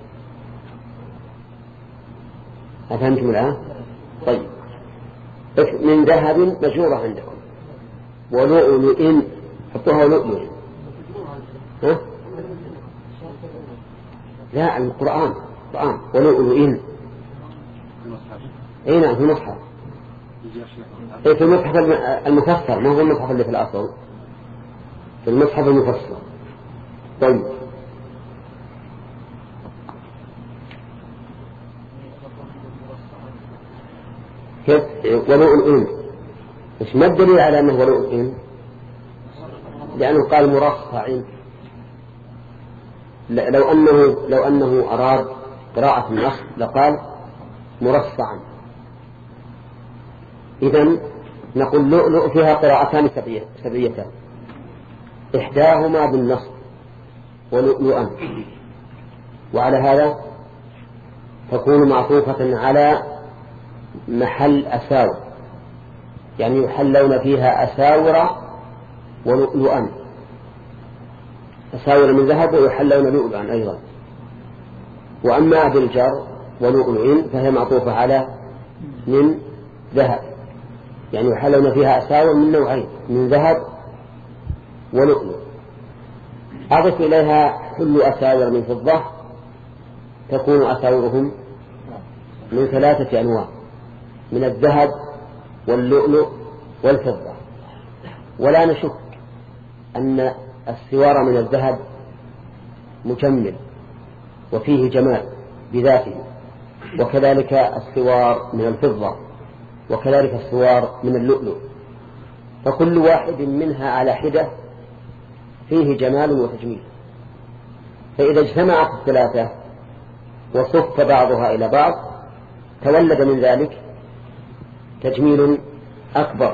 A: أفهمتم الآن؟ طيب، من ذهب مجهورة عندكم، ولؤلؤ حطوها لؤلؤ. ها؟ لا القرآن القرآن ولؤلؤ. اي نعم في المصحف، في المصحف المفسر، ما هو المصحف اللي في الأصل، في المصحف المفسر. طيب كيف ولؤلؤ؟ إيش ما الدليل على أنه ولؤلؤ؟ لأنه قال مرصع. لو أنه لو أنه أراد قراءة النص لقال مرصعا. إذن نقول لؤلؤ فيها قراءتان سبعيتان، إحداهما بالنصب ولؤلؤا، وعلى هذا تكون معطوفة على محل أساور، يعني يحلون فيها أساور ولؤلؤا، أساور من ذهب ويحلون لؤلؤا أيضا. وأما بالجر ولؤلؤ فهي معطوفة على من ذهب، يعني يحلون فيها أساور من نوعين، من ذهب ولؤلؤ. أضف إليها حل أساور من فضة، تكون أساورهم من ثلاثة أنواع، من الذهب واللؤلؤ والفضة. ولا نشك أن السوار من الذهب مجمل وفيه جمال بذاته، وكذلك السوار من الفضة، وكذلك السوار من اللؤلؤ، فكل واحد منها على حدة فيه جمال وتجميل. فإذا اجتمعت الثلاثة وصف بعضها إلى بعض تولد من ذلك تجميل أكبر.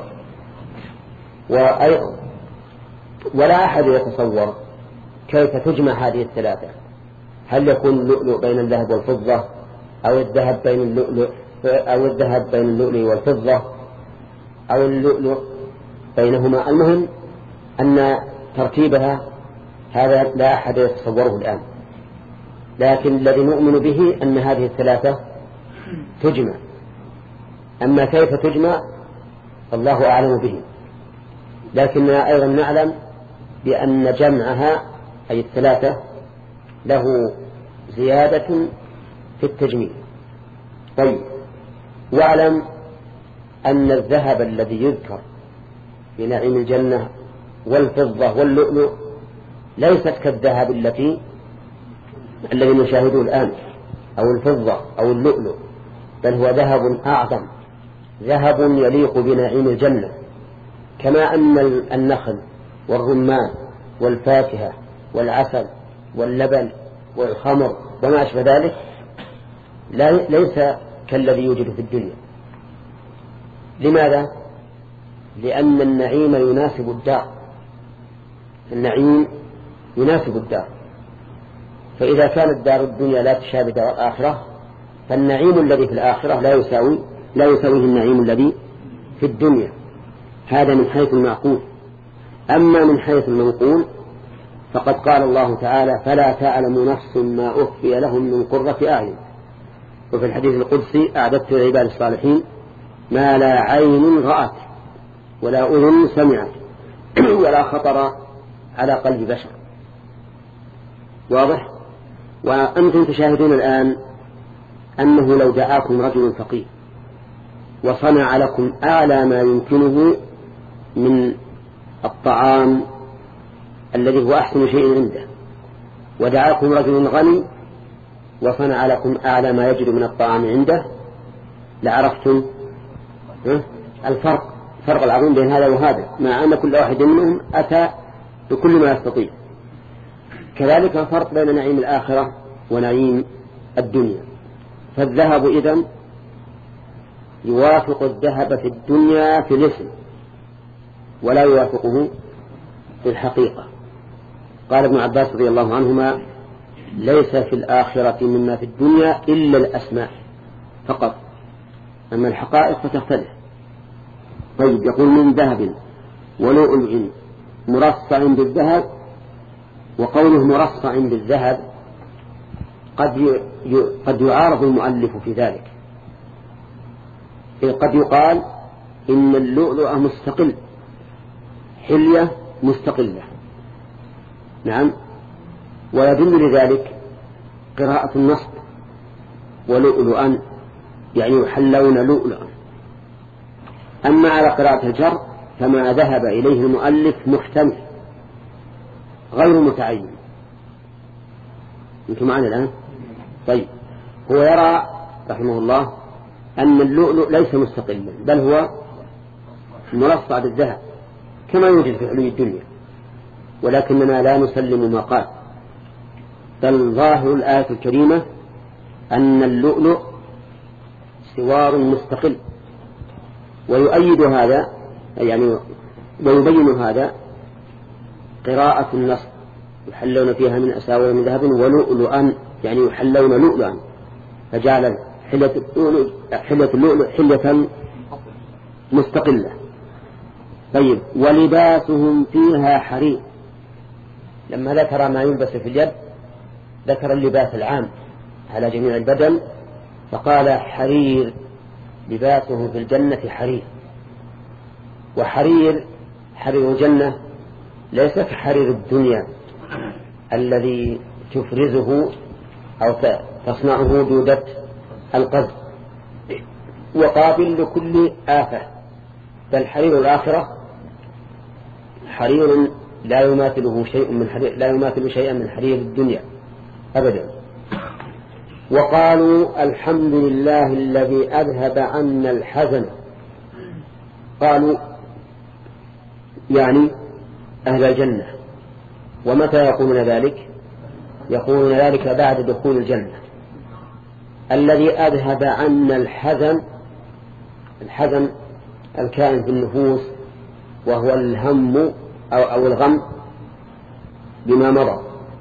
A: ولا أحد يتصور كيف تجمع هذه الثلاثة، هل يكون اللؤلؤ بين الذهب والفضة، أو الذهب بين اللؤلؤ أو الذهب بين اللؤلؤ والفضة، أو اللؤلؤ بينهما. المهم أن ترتيبها هذا لا أحد يتصوره الآن، لكن الذي نؤمن به أن هذه الثلاثة تجمع. أما كيف تجمع الله أعلم به، لكننا أيضا نعلم بأن جمعها أي الثلاثة له زيادة في التجميل. طيب، واعلم أن الذهب الذي يذكر في نعيم الجنة والفضة واللؤلؤ ليست كالذهب التي الذي نشاهده الآن، أو الفضة أو اللؤلؤ، بل هو ذهب أعظم، ذهب يليق بنعيم الجنة. كما أن النخل والرمان والفاكهة والعسل واللبن والخمر وما أشبه ذلك ليس كالذي يوجد في الدنيا. لماذا؟ لأن النعيم يناسب الدار، النعيم يناسب الدار. فإذا كانت دار الدنيا لا تشابه دار الآخرة، فالنعيم الذي في الآخرة لا يساوي لا يساويه النعيم الذي في الدنيا. هذا من حيث المعقول. أما من حيث المنقول فقد قال الله تعالى: فلا تعلم نفس ما أخفي لهم من قرة أعين. وفي الحديث القدسي: أعددت لعباد الصالحين ما لا عين رأت ولا أذن سمعت ولا خطر على قلب بشر. واضح؟ وأنتم تشاهدون الآن أنه لو دعاكم رجل فقير وصنع لكم أعلى ما يمكنه من الطعام الذي هو أحسن شيء عنده، ودعاكم رجل غني وصنع لكم أعلى ما يجد من الطعام عنده، لعرفتم الفرق الفرق العظيم بين هذا وهذا، مع أن كل واحد منهم أتى بكل ما يستطيع. كذلك الفرق بين نعيم الآخرة ونعيم الدنيا. فالذهب إذن يوافق الذهب في الدنيا في الاسم ولا يوافقه في الحقيقة. قال ابن عباس رضي الله عنهما: ليس في الآخرة مما في الدنيا إلا الأسماء فقط، أما الحقائق فتختلف. طيب، يقول: من ذهب ولؤلؤ مرصع بالذهب. وقوله مرصع بالذهب قد قد يعارض المؤلف في ذلك. قد يقال إن اللؤلؤ مستقل، حلية مستقلة. نعم، ويدل لذلك قراءة النصب: ولؤلؤا، يعني يحلون لؤلؤا. أما على قراءة الجر فما ذهب إليه المؤلف محتمل غير متعين. أنتم معنا الآن؟ طيب، هو يرى رحمه الله أن اللؤلؤ ليس مستقلا، بل هو مرصع بالذهب كما يوجد في علوم الدنيا، ولكننا لا نسلم ما قال، بل ظاهر الآية الكريمة أن اللؤلؤ سوار مستقل. ويؤيد هذا يعني ويبين هذا قراءة النص: يحلون فيها من أساور من ذهب ولؤلؤا، يعني يحلون لؤلؤا، فجعل حلة اللؤلؤ حلة اللؤلؤ حلة مستقلة. طيب، ولباسهم فيها حرير. لما ذكر ما يلبس في اليد ذكر اللباس العام على جميع البدن، فقال: حرير، لباسه في الجنة حرير. وحرير حرير الجنة ليس كحرير الدنيا الذي تفرزه أو تصنعه دودة القز وقابل لكل آفة، بل حرير الآخرة حرير لا يماثله شيء من حرير لا يماثل شيئا من حرير الدنيا أبدا. وقالوا الحمد لله الذي أذهب عنا الحزن. قالوا يعني أهل الجنة. ومتى يقولون ذلك؟ يقولون ذلك بعد دخول الجنة. الذي أذهب عنا الحزن، الحزن الكائن في النفوس، وهو الهم أو, أو الغم بما مضى،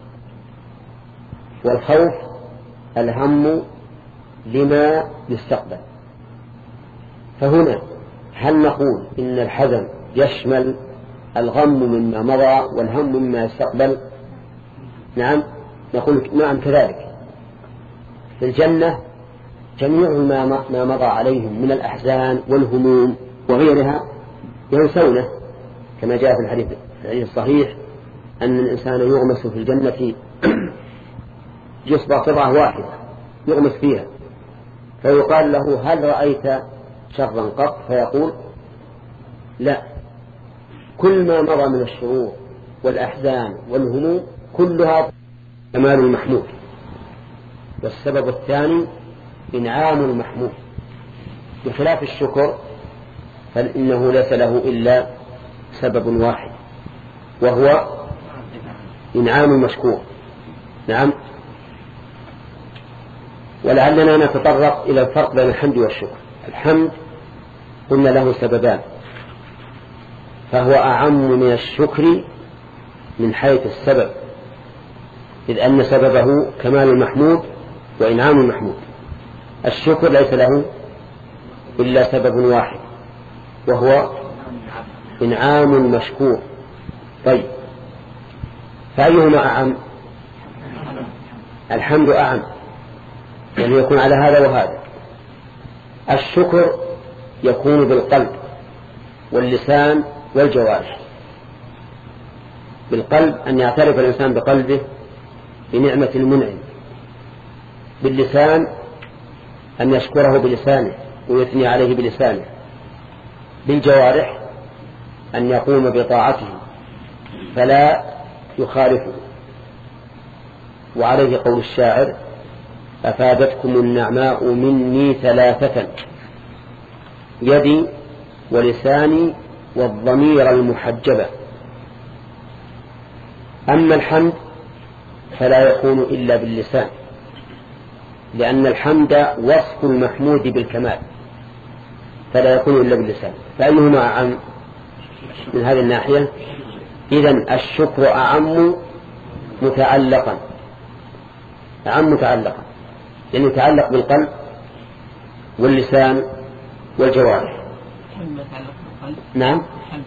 A: والخوف الهم لما يستقبل. فهنا هل نقول إن الحزن يشمل الغم مما مضى والهم مما يستقبل؟ نعم نقول نعم كذلك. في الجنة جميع ما مضى عليهم من الأحزان والهموم وغيرها ينسونه، كما جاء في الحديث الصحيح أن الإنسان يغمس في الجنة يصبح قطعة واحدة يغمس فيها، فيقال له هل رأيت شرا قط؟ فيقول لا، كل ما مضى من الشرور والأحزان والهموم كلها كمال المحمود. والسبب الثاني إنعام المحمود، بخلاف الشكر فإنه ليس له إلا سبب واحد وهو إنعام المشكور. نعم. ولعلنا نتطرق إلى الفرق بين الحمد والشكر. الحمد قلنا له سببان، فهو أعم من الشكر من حيث السبب، إذ أن سببه كمال المحمود وإنعام المحمود. الشكر ليس له إلا سبب واحد وهو إنعام المشكور. طيب فأيهما أعم؟ الحمد أعم، يعني يكون على هذا وهذا. الشكر يكون بالقلب واللسان والجوارح. بالقلب أن يعترف الإنسان بقلبه بنعمة المنعم، باللسان أن يشكره بلسانه ويثني عليه بلسانه، بالجوارح أن يقوم بطاعته فلا يخالفه. وعليه قول الشاعر: أفادتكم النعماء مني ثلاثة، يدي ولساني والضمير المحجبة. أما الحمد فلا يكون إلا باللسان، لأن الحمد وصف المحمود بالكمال، فلا يكون إلا باللسان. فأيهما أعم من هذه الناحية؟ إذن الشكر أعم متعلقا، أعم متعلقا، لأنه يتعلق بالقلب واللسان والجوارح. نعم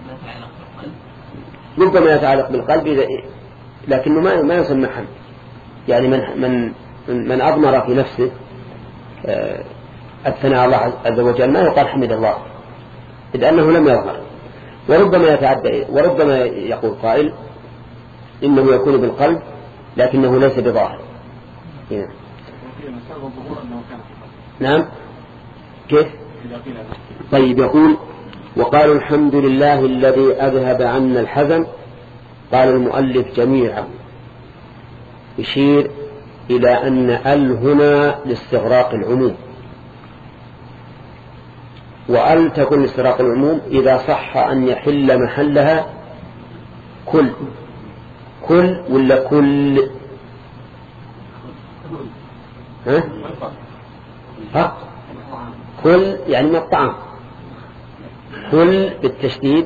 A: ربما يتعلق بالقلب إذا لكنه ما ما يسمى حمد. يعني من من من أضمر في نفسه الثناء الله عز وجل ما يقال حمد الله، إذ أنه لم يظهر. وربما يتعدى وربما يقول قائل إنه يكون بالقلب لكنه ليس بظاهر. نعم كيف؟ طيب يقول: وقالوا الحمد لله الذي أذهب عنا الحزن. قال المؤلف جميعا، يشير إلى أن ال هنا لاستغراق العموم، وأل تكون لاستغراق العموم إذا صح أن يحل محلها كل كل ولا كل ها؟ ها؟ كل يعني من الطعام، كل بالتشديد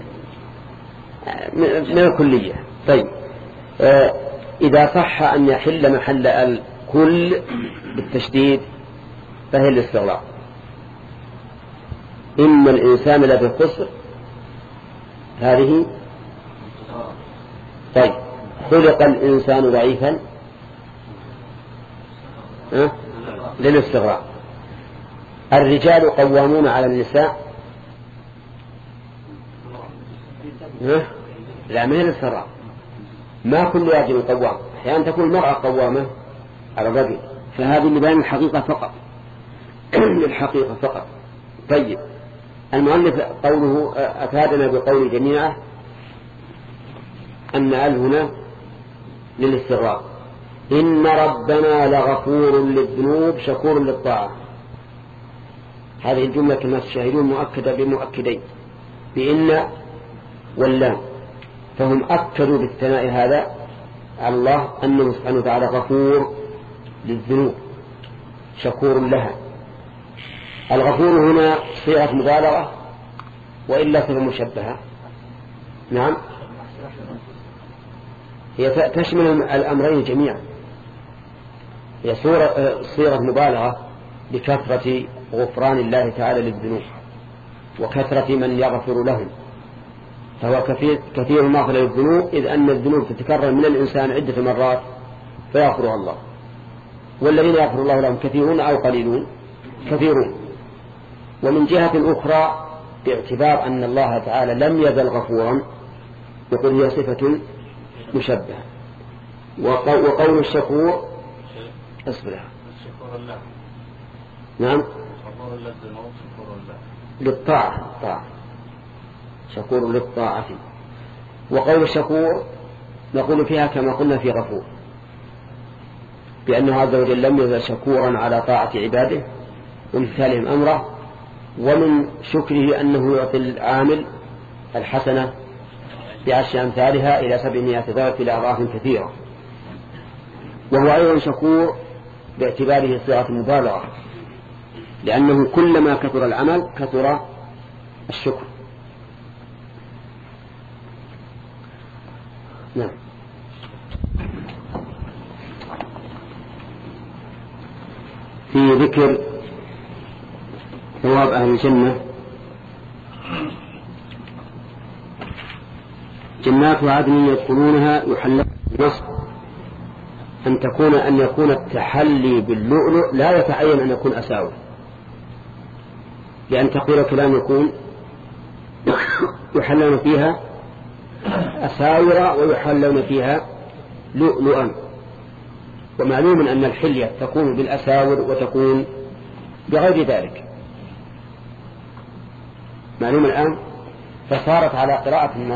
A: من الكلية. طيب آه إذا صح أن يحل محل الكل بالتشديد فهي الاستغراق. إن الإنسان لفي خسر هذه. طيب خلق الإنسان ضعيفا أه؟ للاستغراق. الرجال قوامون على النساء أه؟ لا من الاستغراق، ما كل راجل قوام، أحيانا تكون المرأة قوامة على الرجل، فهذه لبيان الحقيقة فقط للحقيقة فقط. طيب المؤلف قوله أفادنا بقول جميعا أن أل هنا للاستغراق. إن ربنا لغفور للذنوب شكور للطاعة. هذه الجملة كما تشاهدون مؤكدة بمؤكدين بإن واللام، فهم أكدوا بالثناء هذا على الله أنه سبحانه وتعالى غفور للذنوب شكور لها. الغفور هنا صيغة مبالغة وإلا صيغة مشبهة. نعم، هي تشمل الأمرين جميعا. هي صيغة مبالغة بكثرة غفران الله تعالى للذنوب وكثرة من يغفر لهم، فهو كثير, كثير المغفرة للذنوب، إذ أن الذنوب تتكرر من الإنسان عدة مرات فيغفرها الله. والذين يغفر الله لهم كثيرون أو قليلون؟ كثيرون. ومن جهة أخرى باعتبار أن الله تعالى لم يزل غفورا يقول هي صفة مشبهة. وقول الشكور اصبر نعم للطاعة الطاعة شكور للطاعة. وقول الشكور نقول فيها كما قلنا في غفور، بأنه عز وجل لم يزل شكورا على طاعة عباده وامتثالهم أمره، ومن شكره أنه يعطي العامل الحسنة بعشر أمثالها إلى سبعمائة ضعف إلى أضعاف كثيرة. وهو أيضا شكور باعتباره صيغة مبالغة، لأنه كلما كثر العمل كثر الشكر. نعم. في ذكر ثواب أهل الجنة، جنات عدن يدخلونها يحلون بالوصف أن تكون أن يكون التحلي باللؤلؤ لا يتعين أن يكون أساور، لأن تقول كلام يكون يحلون فيها أساور ويحلون فيها لؤلؤا. ومعلوم أن الحلية تكون بالأساور وتكون بغير ذلك، معلوم الآن. فصارت على قراءة النص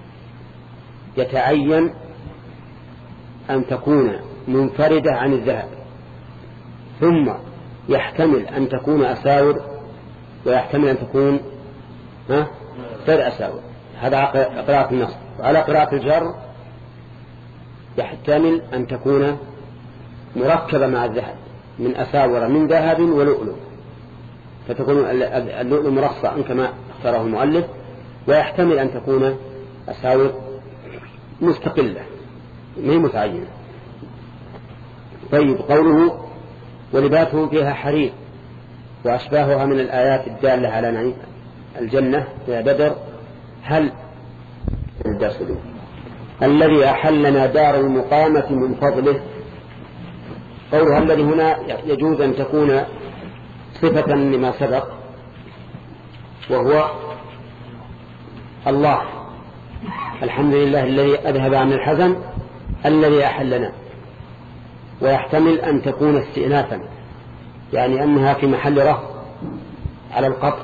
A: يتعين أن تكون منفردة عن الذهب، ثم يحتمل أن تكون أساور ويحتمل أن تكون غير أساور. هذا قراءة النص. وعلى قراءة الجر يحتمل أن تكون مركبة مع الذهب من أساور من ذهب ولؤلؤ، فتكون اللؤلؤ مرصعا كما اختاره المؤلف، ويحتمل أن تكون أساور مستقلة ما هي متعينة. طيب، قوله ولباسهم فيها حرير وأشباهها من الآيات الدالة على نعيم الجنة يا بدر هل الذي أحلنا دار المقامة من فضله. قولها الذي هنا يجوز أن تكون صفة لما سبق، وهو الله الحمد لله الذي أذهب عن الحزن الذي أحلنا. ويحتمل أن تكون استئنافا، يعني أنها في محل رفع على القطع،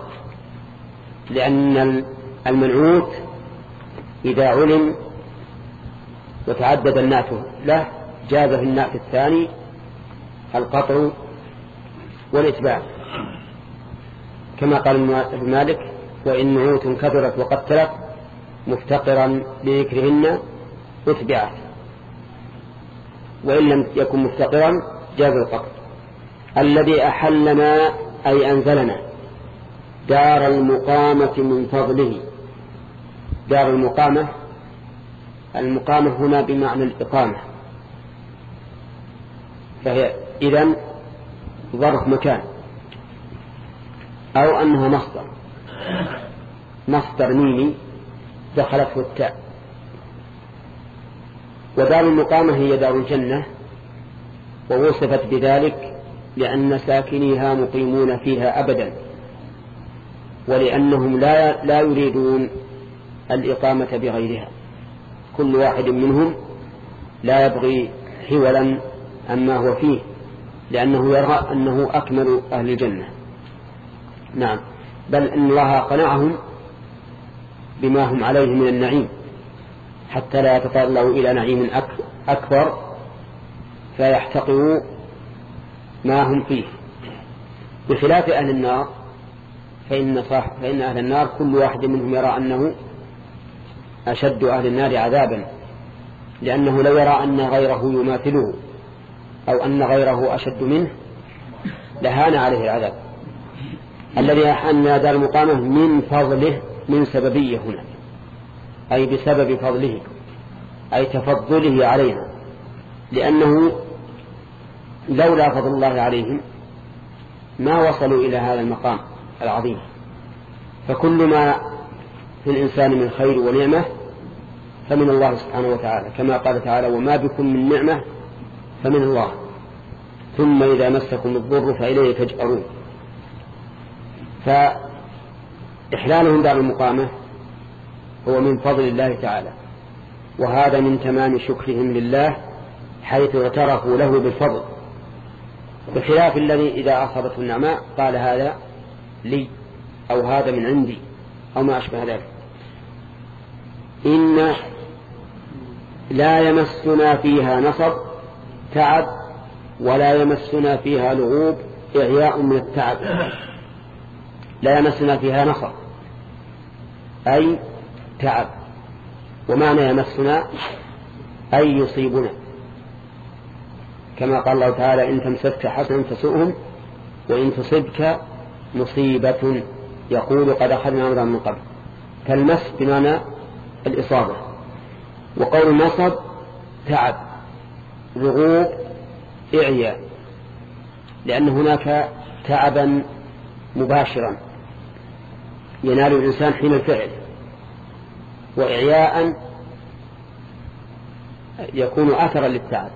A: لأن المنعوت إذا علم وتعدد النعت له جاز في النعت الثاني القطع والإتباع، كما قال ابن مالك وإن نعوت كثرت وقتلت مفتقرا لذكرهن أتبعت، وإن لم يكن مفتقرا جاز القطع. الذي أحلنا أي أنزلنا دار المقامة من فضله. دار المقامة، المقامة هنا بمعنى الإقامة، فهي إذن ظرف مكان، أو أنها مصدر مصدر ميمي دخلته التاء. ودار المقامة هي دار الجنة، ووصفت بذلك لأن ساكنيها مقيمون فيها أبدا، ولأنهم لا, لا يريدون الإقامة بغيرها. كل واحد منهم لا يبغي حولا أما هو فيه، لأنه يرى أنه أكمل أهل الجنة. نعم، بل إن الله قنعهم بما هم عليه من النعيم، حتى لا يتطلعوا إلى نعيم أكبر فيحتقروا ما هم فيه، بخلاف أهل النار فإن, صاحب فإن أهل النار كل واحد منهم يرى أنه أشد أهل النار عذابا، لأنه لو يرى أن غيره يماثله أو أن غيره أشد منه لهان عليه العذاب. الذي أن دار المقامة من فضله، من سببية هنا، أي بسبب فضله، أي تفضله علينا، لأنه لولا فضل الله عليهم ما وصلوا إلى هذا المقام العظيم. فكل ما في الإنسان من خير ونعمة فمن الله سبحانه وتعالى، كما قال تعالى: وما بكم من نعمة فمن الله ثم إذا مسكم الضر فإليه تجأرون. فإحلالهم دار المقامة هو من فضل الله تعالى، وهذا من تمام شكرهم لله حيث اعترفوا له بالفضل، بخلاف الذي إذا أصابته النعماء قال هذا لي أو هذا من عندي أو ما أشبه ذلك. إن لا يمسنا فيها نصب تعب ولا يمسنا فيها لغوب إعياء من التعب. لا يمسنا فيها نصب أي تعب، ومعنى يمسنا أي يصيبنا، كما قال الله تعالى: إن تمسك حسنة تسؤهم وإن تصبك مصيبة يقول قد أخذنا أمرا من قبل. فالمس بمعنى الإصابة. وقول النصب تعب، رغوب إعياء، لأن هناك تعبا مباشرا ينال الإنسان حين الفعل، وإعياء يكون أثرا للتعب.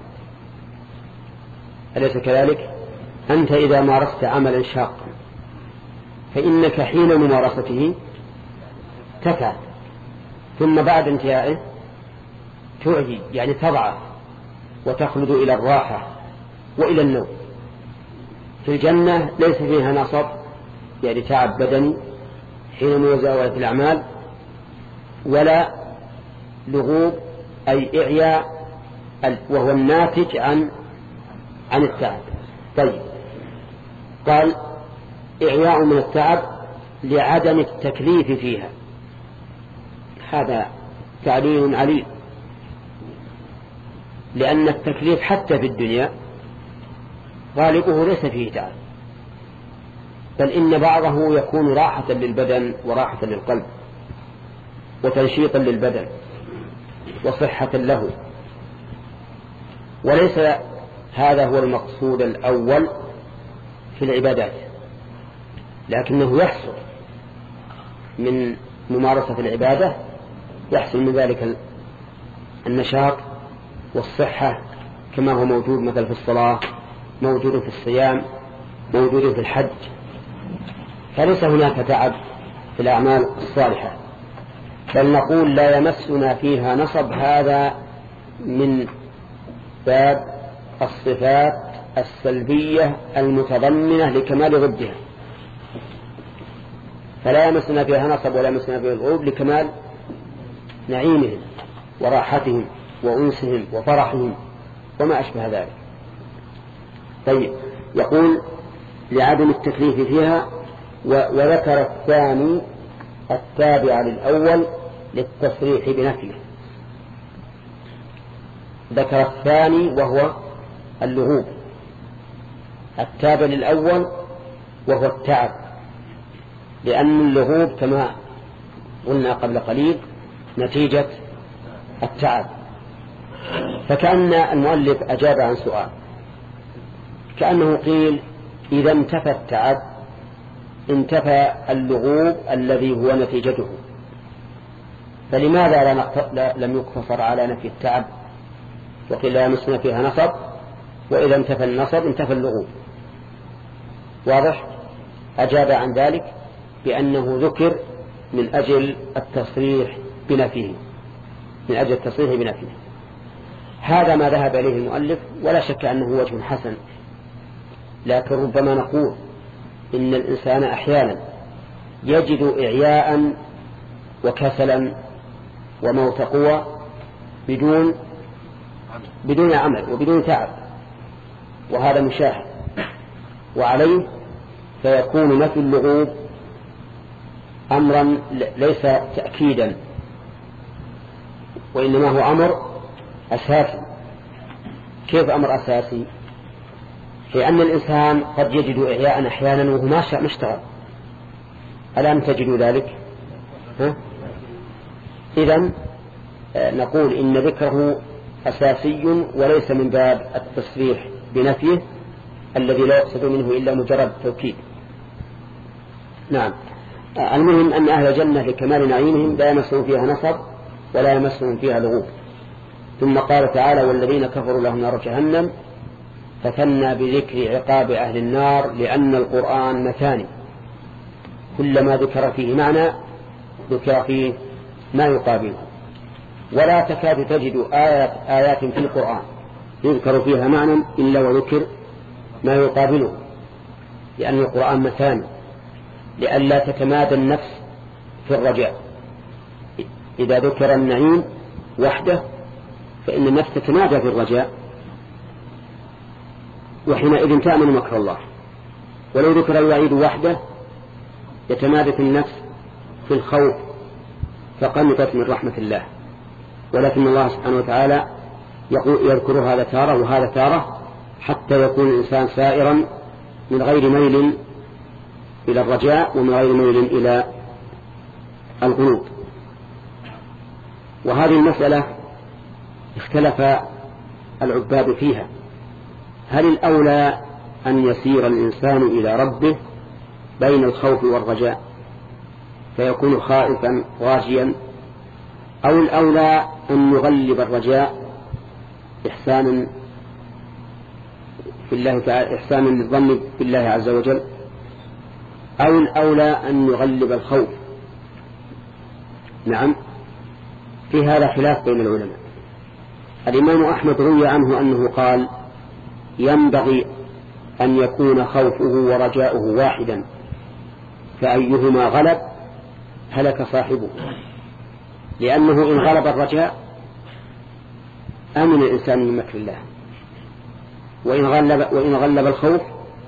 A: أليس كذلك؟ أنت إذا مارست عملا شاقا فإنك حين ممارسته تتعب، ثم بعد انتهائه تعجي، يعني تضعف وتخلد إلى الراحة وإلى النوم. في الجنة ليس فيها نصب يعني تعب بدني حين مزاولة الأعمال، ولا لغوب أي إعياء وهو الناتج عن عن التعب. طيب، قال إعياء من التعب لعدم التكليف فيها، هذا تعليل عليل، لأن التكليف حتى في الدنيا غالبه ليس فيه تعب، بل إن بعضه يكون راحة للبدن وراحة للقلب وتنشيطا للبدن وصحة له، وليس هذا هو المقصود الأول في العبادات، لكنه يحصل من ممارسة العبادة، يحصل من ذلك النشاط والصحة، كما هو موجود مثلا في الصلاة، موجود في الصيام، موجود في الحج. فليس هناك تعب في الأعمال الصالحة، بل نقول لا يمسنا فيها نصب، هذا من باب الصفات السلبية المتضمنة لكمال ضدها. فلا يمسنا فيها نصب ولا يمسنا فيها الغروب لكمال نعيمهم وراحتهم وأنسهم وفرحهم وما أشبه ذلك. طيب، يقول لعدم التكليف فيها، وذكر الثاني التابع للأول للتصريح بنفيه. ذكر الثاني وهو اللغوب، التابع للأول وهو التعب، لأن اللغوب كما قلنا قبل قليل نتيجة التعب. فكأن المؤلف أجاب عن سؤال، كأنه قيل إذا انتفى التعب انتفى اللغوب الذي هو نتيجته، فلماذا لم يقتصر على نفي التعب وقيل لا يمسنا فيها نصب، وإذا انتفى النصب انتفى اللغوب؟ واضح؟ أجاب عن ذلك بأنه ذكر من أجل التصريح بنفيه، من أجل التصريح بنفيه. هذا ما ذهب إليه المؤلف، ولا شك أنه وجه حسن، لكن ربما نقول إن الإنسان أحيانا يجد إعياء وكسلا وموت قوى بدون بدون عمل وبدون تعب، وهذا مشاهد، وعليه فيكون نفي اللغوب أمرا ليس تأكيدا، وإنما هو أمر أساسي. كيف أمر أساسي؟ لأن الإنسان قد يجد إعياء أحيانا وهو ما شاء مشتغل، ألم تجدوا ذلك؟ إذن نقول إن ذكره أساسي وليس من باب التصريح بنفيه الذي لا يقصد منه إلا مجرد توكيد. نعم. المهم أن أهل الجنة لكمال نعيمهم لا يمسهم فيها نصب ولا يمسهم فيها لغوب. ثم قال تعالى: والذين كفروا لهم نار جهنم، فثنى بذكر عقاب أهل النار لأن القرآن مثاني، كلما ذكر فيه معنى ذكر فيه ما يقابله، ولا تكاد تجد آيات, آيات في القرآن يذكر فيها معنى إلا وذكر ما يقابله، لأن القرآن مثاني لئلا تتمادى النفس في الرجاء. إذا ذكر النعيم وحده فإن النفس تتمادى في الرجاء، وحينئذ تأمن مكر الله. ولو ذكر الوعيد وحده يتمادى النفس في الخوف فقنطت من رحمة الله. ولكن الله سبحانه وتعالى يذكر هذا تارة وهذا تارة حتى يكون الإنسان سائرا من غير ميل إلى الرجاء ومن غير ميل إلى القنوط. وهذه المسألة اختلف العباد فيها: هل الأولى أن يسير الإنسان إلى ربه بين الخوف والرجاء فيكون خائفا راجيا، أو الأولى أن يغلب الرجاء إحسانا في الله تعالى، إحسانا للظن بالله عز وجل، أو الأولى أن يغلب الخوف؟ نعم، في هذا خلاف بين العلماء. الإمام أحمد روي عنه أنه قال: ينبغي أن يكون خوفه ورجاؤه واحدا، فأيهما غلب هلك صاحبه، لأنه إن غلب الرجاء آمن الإنسان من مكر الله، وإن غلب, وإن غلب الخوف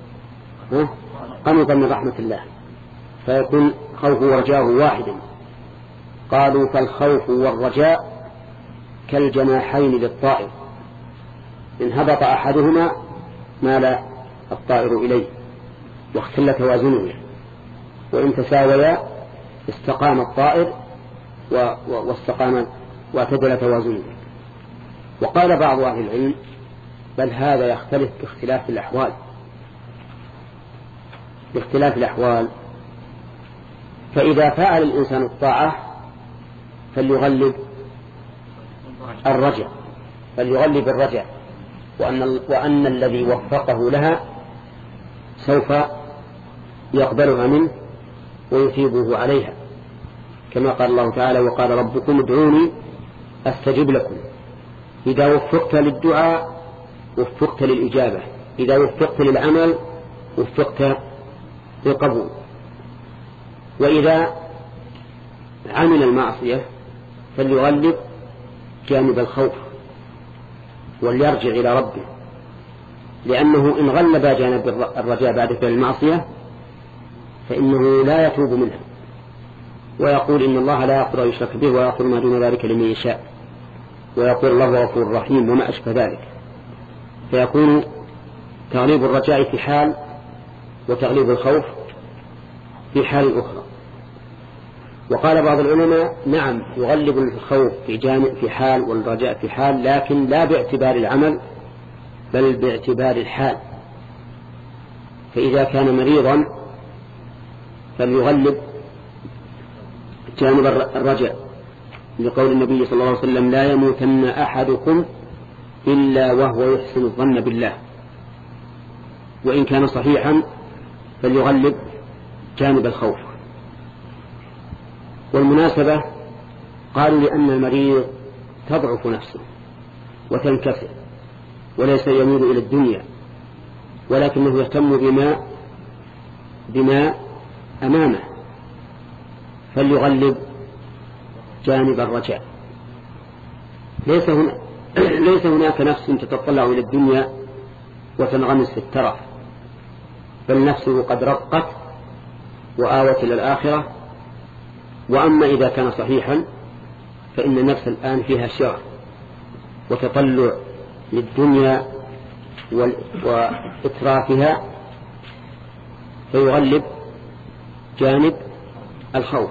A: قنط من رحمة الله، فيكون خوفه ورجاؤه واحدا. قالوا: فالخوف والرجاء كالجناحين للطائر، إن هبط أحدهما مال الطائر إليه واختل توازنه، وإن تساويا استقام الطائر واستقام واعتدل توازنه. وقال بعض أهل العلم: بل هذا يختلف باختلاف الأحوال. باختلاف الأحوال، فإذا فعل الإنسان الطاعة فليغلب الرجع فليغلب الرجع وأن, وأن الذي وفقه لها سوف يقبلها منه ويثيبه عليها، كما قال الله تعالى: وقال ربكم ادعوني أستجب لكم. إذا وفقت للدعاء وفقت للإجابة، إذا وفقت للعمل وفقت للقبول. وإذا عمل المعصية فليغلب جانب الخوف وليرجع إلى ربه، لأنه إن غلب جانب الرجاء بعد فعل المعصية فإنه لا يتوب منها، ويقول: إن الله لا يغفر أن يشرك به ويغفر ما دون ذلك لمن يشاء، ويقول الله غفور رحيم وما أشبه ذلك. فيكون تغليب الرجاء في حال وتغليب الخوف في حال أخرى. وقال بعض العلماء: نعم، يغلب الخوف في جانب في حال والرجاء في حال، لكن لا باعتبار العمل بل باعتبار الحال. فإذا كان مريضا فليغلب جانب الرجاء، لقول النبي صلى الله عليه وسلم: لا يموتن أحدكم إلا وهو يحسن الظن بالله. وإن كان صحيحا فليغلب جانب الخوف. والمناسبة قالوا: لأن المريض تضعف نفسه وتنكسر وليس يميل إلى الدنيا، ولكنه يهتم بما بما أمامه، فليغلب جانب الرجاء.
B: ليس هنا ليس هناك نفس تتطلع إلى الدنيا وتنغمس في الترف، بل نفسه قد رقت وآوت إلى الآخرة. وأما إذا كان صحيحا فإن النفس الآن فيها شغف وتطلع للدنيا وإترافها، فيغلب جانب الخوف.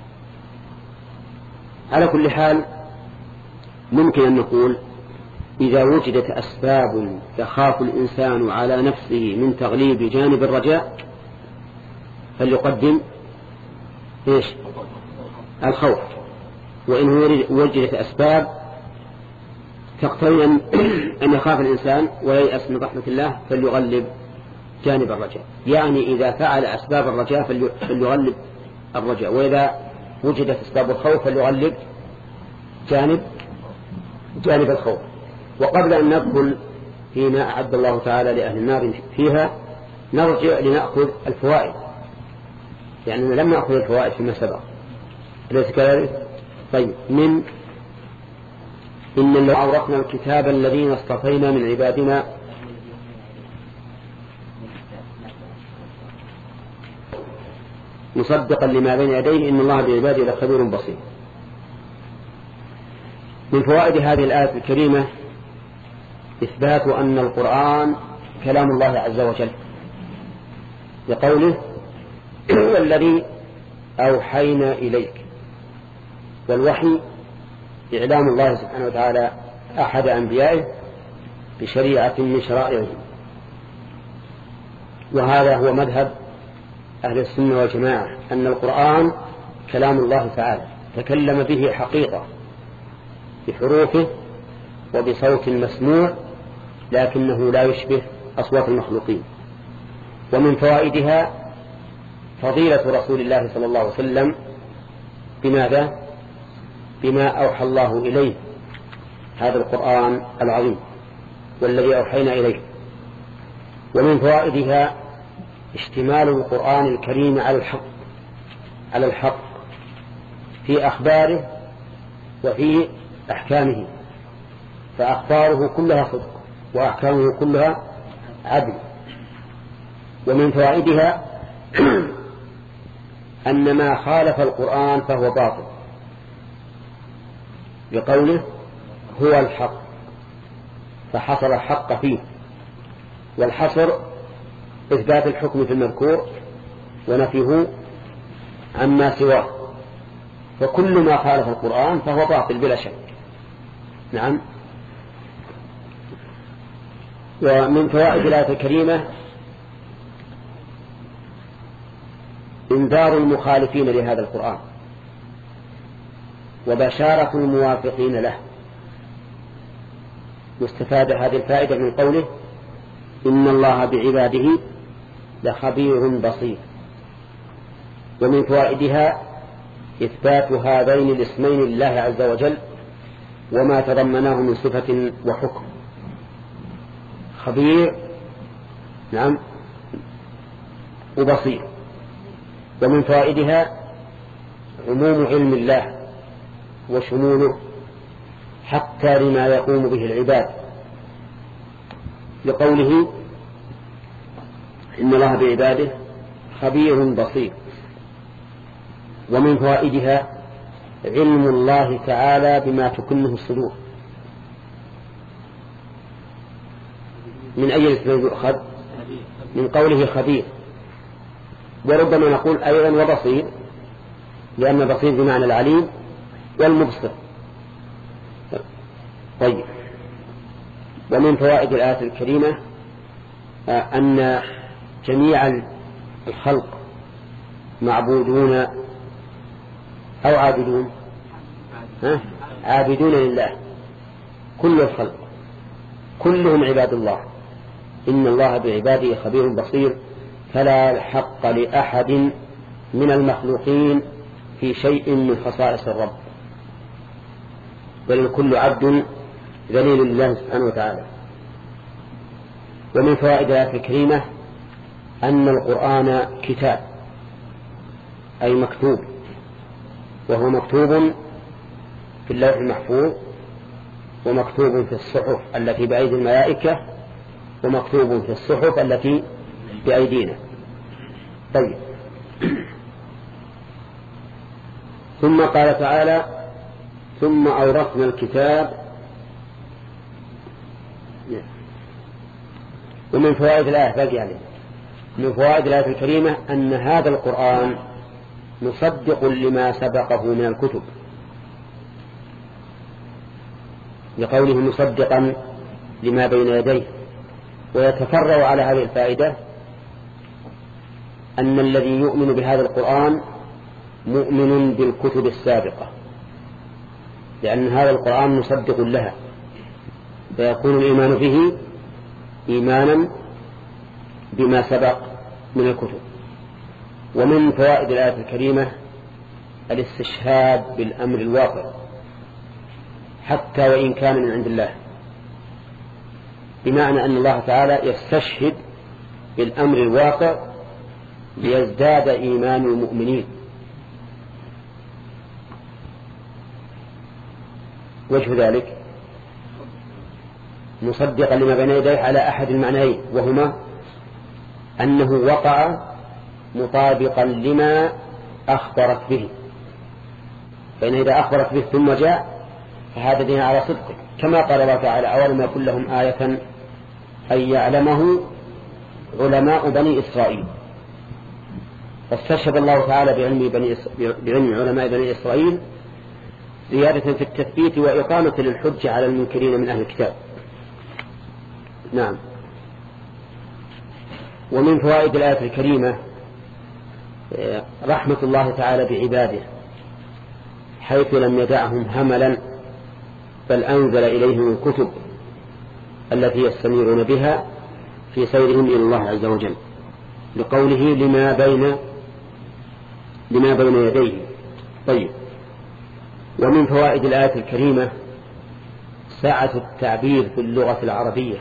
B: على كل حال ممكن أن نقول إذا وجدت أسباب يخاف الإنسان على نفسه من تغليب جانب الرجاء فليقدم إيش؟ الخوف. وإن وجدت أسباب تقتضي أن يخاف الإنسان وييأس من رحمة الله فليغلب جانب الرجاء. يعني إذا فعل أسباب الرجاء فليغلب الرجاء، وإذا وجدت أسباب الخوف فليغلب جانب جانب الخوف. وقبل أن ندخل فيما أعد الله تعالى لأهل النار فيها نرجع لنأخذ الفوائد، يعني لم نأخذ الفوائد فيما سبق، أليس كذلك؟ طيب، من إن لو أورثنا الكتاب الذين اصطفينا من عبادنا مصدقا لما بين يديه إن الله بعباده لخبير بصير. من فوائد هذه الآية الكريمة إثبات أن القرآن كلام الله عز وجل، لقوله والذي أوحينا إليك. والوحي إعلام الله سبحانه وتعالى أحد أنبيائه بشريعة من شرائعه، وهذا هو مذهب أهل السنة والجماعة، أن القرآن كلام الله تعالى تكلم به حقيقة بحروفه وبصوت مسموع، لكنه لا يشبه أصوات المخلوقين. ومن فوائدها فضيلة رسول الله صلى الله عليه وسلم بماذا؟ بما أوحى الله إليه، هذا القرآن العظيم والذي أوحينا إليه. ومن فوائدها اشتمال القرآن الكريم على الحق على الحق في أخباره وفي أحكامه، فأخباره كلها صدق وأحكامه كلها عدل. ومن فوائدها أن ما خالف القرآن فهو باطل، بقوله هو الحق فحصر الحق فيه. والحصر إثبات الحكم في المذكور ونفيه عما سواه، فكل ما خالف القرآن فهو باطل بلا شك. نعم. ومن فوائد الآية الكريمة إنذار المخالفين لهذا القرآن وبشارة الموافقين له. واستفاد هذه الفائدة من قوله إن الله بعباده لخبير بصير. ومن فوائدها إثبات هذين الاسمين لله عز وجل وما تضمناه من صفة وحكم، خبير نعم وبصير. ومن فوائدها عموم علم الله وشموله حتى لما يقوم به العباد، لقوله إن الله بعباده خبير بصير. ومن فوائدها علم الله تعالى بما تكنه الصدور. من أي الاسمين يؤخذ؟ من قوله خبير، وربما نقول أيضا وبصير، لأن بصير بمعنى العليم والمبصر. طيب. ومن فوائد الآية الكريمة أن جميع الخلق معبودون أو عابدون ها؟ عابدون لله، كل الخلق كلهم عباد الله. إن الله بعباده خبير بصير، فلا حق لأحد من المخلوقين في شيء من خصائص الرب، بل كل عبد ذليل لله سبحانه وتعالى. ومن فوائد الآية الكريمة أن القرآن كتاب أي مكتوب، وهو مكتوب في اللوح المحفوظ ومكتوب في الصحف التي بأيدي الملائكة ومكتوب في الصحف التي بأيدينا. طيب. ثم قال تعالى ثم أورثنا الكتاب. ومن فوائد الآية باقي عليه من فوائد الآية الكريمة أن هذا القرآن مصدق لما سبقه من الكتب، لقوله مصدقا لما بين يديه. ويتفرع على هذه الفائدة أن الذي يؤمن بهذا القرآن مؤمن بالكتب السابقة، لأن هذا القرآن مصدق لها، فيكون الإيمان به إيمانا بما سبق من الكتب. ومن فوائد الآية الكريمة الاستشهاد بالأمر الواقع حتى وإن كان من عند الله، بمعنى أن الله تعالى يستشهد بالأمر الواقع ليزداد إيمان المؤمنين. وجه ذلك مصدقا لما بين يديه على أحد المعنيين، وهما أنه وقع مطابقا لما أخبرت به، فإن إذا أخبرت به ثم جاء فهذا دين على صدقه، كما قال الله تعالى أولم يكن لهم آية أن يعلمه علماء بني إسرائيل. فاستشهد الله تعالى بعلم, بني بعلم علماء بني إسرائيل زيادة في التثبيت وإقامة للحجة على المنكرين من أهل الكتاب. نعم. ومن فوائد الآية الكريمة رحمة الله تعالى بعباده، حيث لم يدعهم هملا بل أنزل إليهم الكتب التي يستنيرون بها في سيرهم إلى الله عز وجل، لقوله لما بين لما بين يديه. طيب. ومن فوائد الآية الكريمة سعة التعبير في اللغة العربية،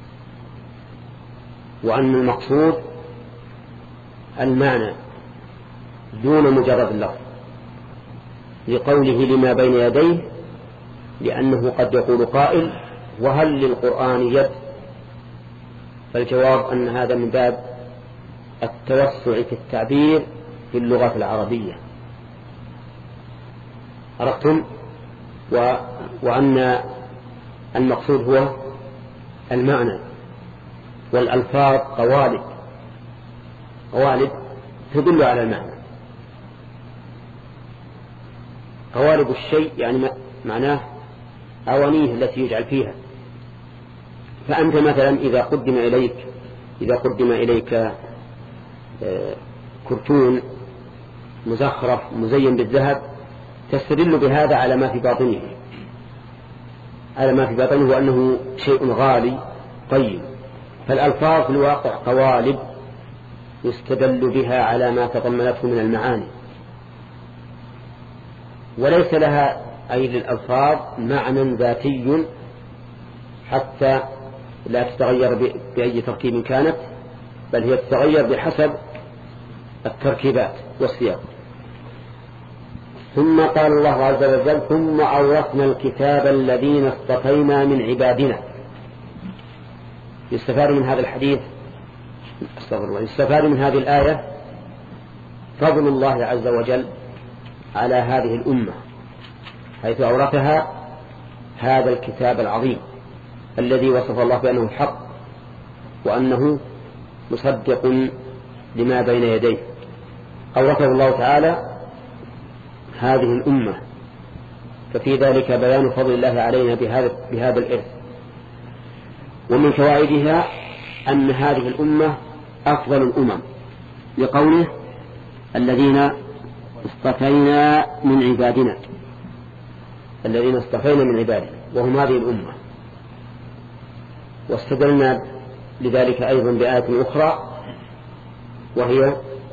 B: وأن المقصود المعنى دون مجرد اللفظ، لقوله لما بين يديه، لأنه قد يقول قائل وهل للقرآن يد؟ فالجواب أن هذا من باب التوسع في التعبير في اللغة العربية. عرفتم؟ و... وأن المقصود هو المعنى، والألفاظ قوالب قوالب تدل على المعنى. قوالب الشيء يعني معناه أوانيه التي يجعل فيها. فأنت مثلا إذا قدم إليك إذا قدم إليك كرتون مزخرف مزين بالذهب تستدل بهذا على ما في باطنه على ما في باطنه وأنه شيء غالي طيب. فالألفاظ في الواقع قوالب يستدل بها على ما تضمنته من المعاني، وليس لها أي للألفاظ معنى ذاتي حتى لا تتغير بأي تركيب كانت، بل هي تتغير بحسب التركيبات والسياق. ثم قال الله عز وجل ثم أورثنا الكتاب الذين اصطفينا من عبادنا. يستفاد من هذا الحديث استغفر الله يستفاد من هذه الآية فضل الله عز وجل على هذه الأمة، حيث أورثها هذا الكتاب العظيم الذي وصف الله بأنه الحق وأنه مصدق لما بين يديه. أورثه الله تعالى هذه الأمة، ففي ذلك بيان فضل الله علينا بهذا, بهذا الإرث. ومن فوائدها أن هذه الأمة أفضل الأمم، لقوله الذين اصطفينا من عبادنا الذين اصطفينا من عبادنا وهم هذه الأمة. واستدلنا لذلك أيضا بآية أخرى وهي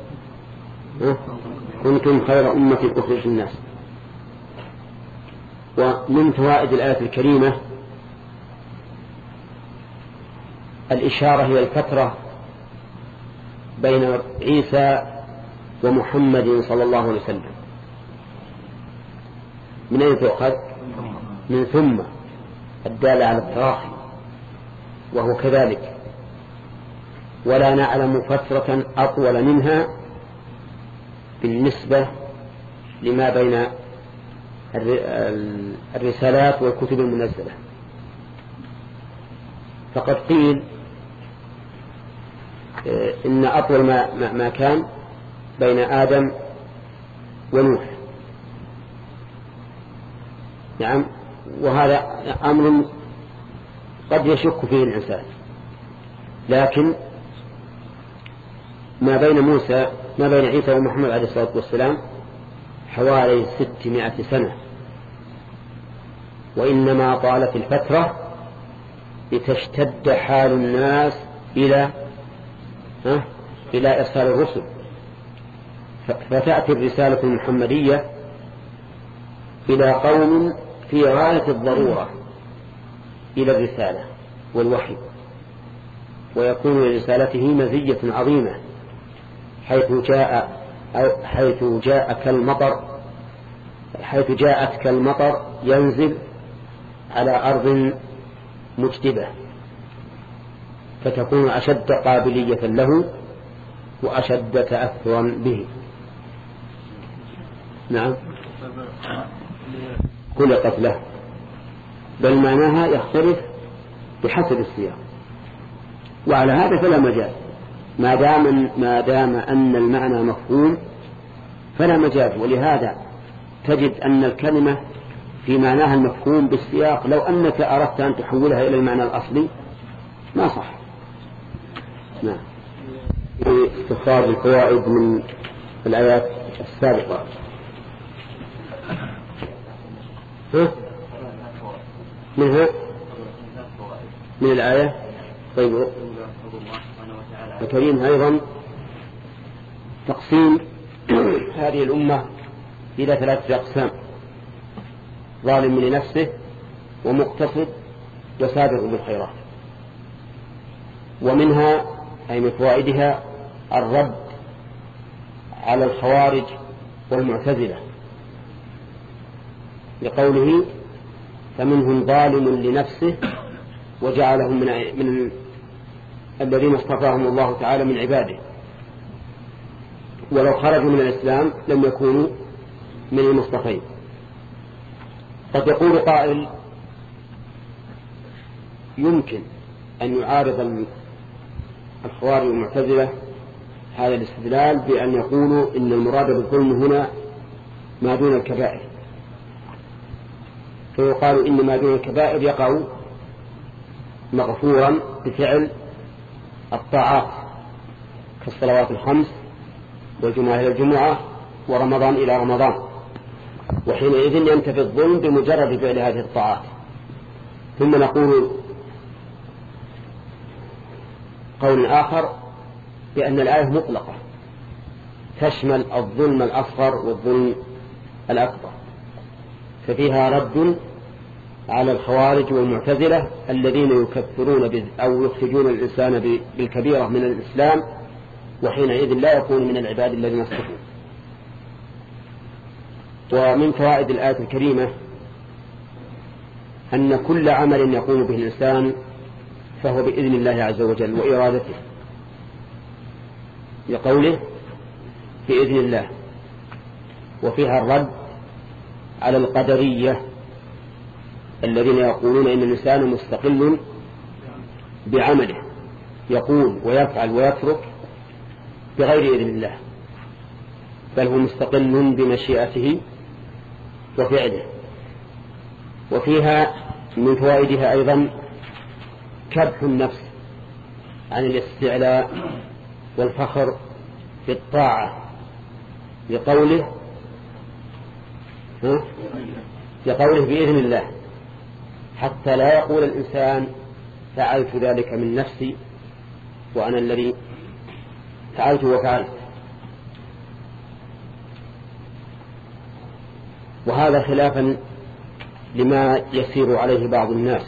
B: كنتم خير أمة أخرجت للناس. ومن فوائد الآية الكريمة الإشارة إلى الفترة بين عيسى ومحمد صلى الله عليه وسلم. من أين تؤخذ؟ من ثم الدالة على التراخي وهو كذلك، ولا نعلم فترة أطول منها بالنسبة لما بين الرسالات والكتب المنزلة. فقد قيل إن أطول ما, ما كان بين آدم ونوح. نعم، وهذا أمر قد يشك فيه الإنسان، لكن ما بين موسى ما بين عيسى ومحمد عليه الصلاة والسلام حوالي ستمائة سنة، وإنما طالت الفترة لتشتد حال الناس إلى ها إلى إرسال الرسل، فتأتي الرسالة المحمدية إلى قوم في غاية الضرورة إلى الرسالة والوحي، ويكون لرسالته مزية عظيمة حيث جاء حيث جاء كالمطر حيث جاءت كالمطر ينزل على أرض مجدبة، فتكون أشد قابلية له وأشد تأثرا به. نعم، كل قتله، بل معناها يختلف بحسب السياق، وعلى هذا فلا مجال، ما دام ما دام أن المعنى مفهوم فلا مجال. ولهذا تجد أن الكلمة في معناها المفهوم بالسياق لو أنك أردت أن تحولها إلى المعنى الأصلي ما صح. نعم، استخراج الفوائد من الآيات السابقة. ها؟ منها من الآية. طيب، الكريم أيضا تقسيم هذه الأمة إلى ثلاثة أقسام: ظالم لنفسه ومقتصد وسابق بالخيرات. ومنها أي من فوائدها الرد على الخوارج والمعتزلة لقوله: فمنهم ظالم لنفسه وجعلهم من, من الذين اصطفاهم الله تعالى من عباده، ولو خرجوا من الإسلام لم يكونوا من المصطفين. قد يقول قائل: يمكن أن يعارض الخوارج والمعتزلة هذا الاستدلال بأن يقولوا إن المراد بالظلم هنا ما دون الكبائر، فيقال إن ما دون الكبائر يقع مغفورا بفعل الطاعات كالصلوات الخمس والجمعة إلى الجمعة ورمضان إلى رمضان، وحينئذ ينتفي الظلم بمجرد فعل هذه الطاعات. ثم نقول قول آخر بأن الآية مطلقة تشمل الظلم الأصغر والظلم الأكبر، ففيها رد على الخوارج والمعتزلة الذين يكفرون أو يخرجون الإنسان بالكبيرة من الإسلام، وحينئذ لا يكون من العباد الذين اصطفوا. ومن فوائد الآية الكريمة أن كل عمل يقوم به الإنسان فهو بإذن الله عز وجل وإرادته، لقوله بإذن الله. وفيها الرد على القدرية الذين يقولون إن الإنسان مستقل بعمله، يقول ويفعل ويترك بغير إذن الله، بل هو مستقل بمشيئته وفعله. وفيها من فوائدها أيضا كبح النفس عن الاستعلاء والفخر بالطاعة، لقوله ها؟ لقوله بإذن الله، حتى لا يقول الإنسان فعلت ذلك من نفسي وأنا الذي فعلت وفعلت. وهذا خلافا لما يسير عليه بعض الناس،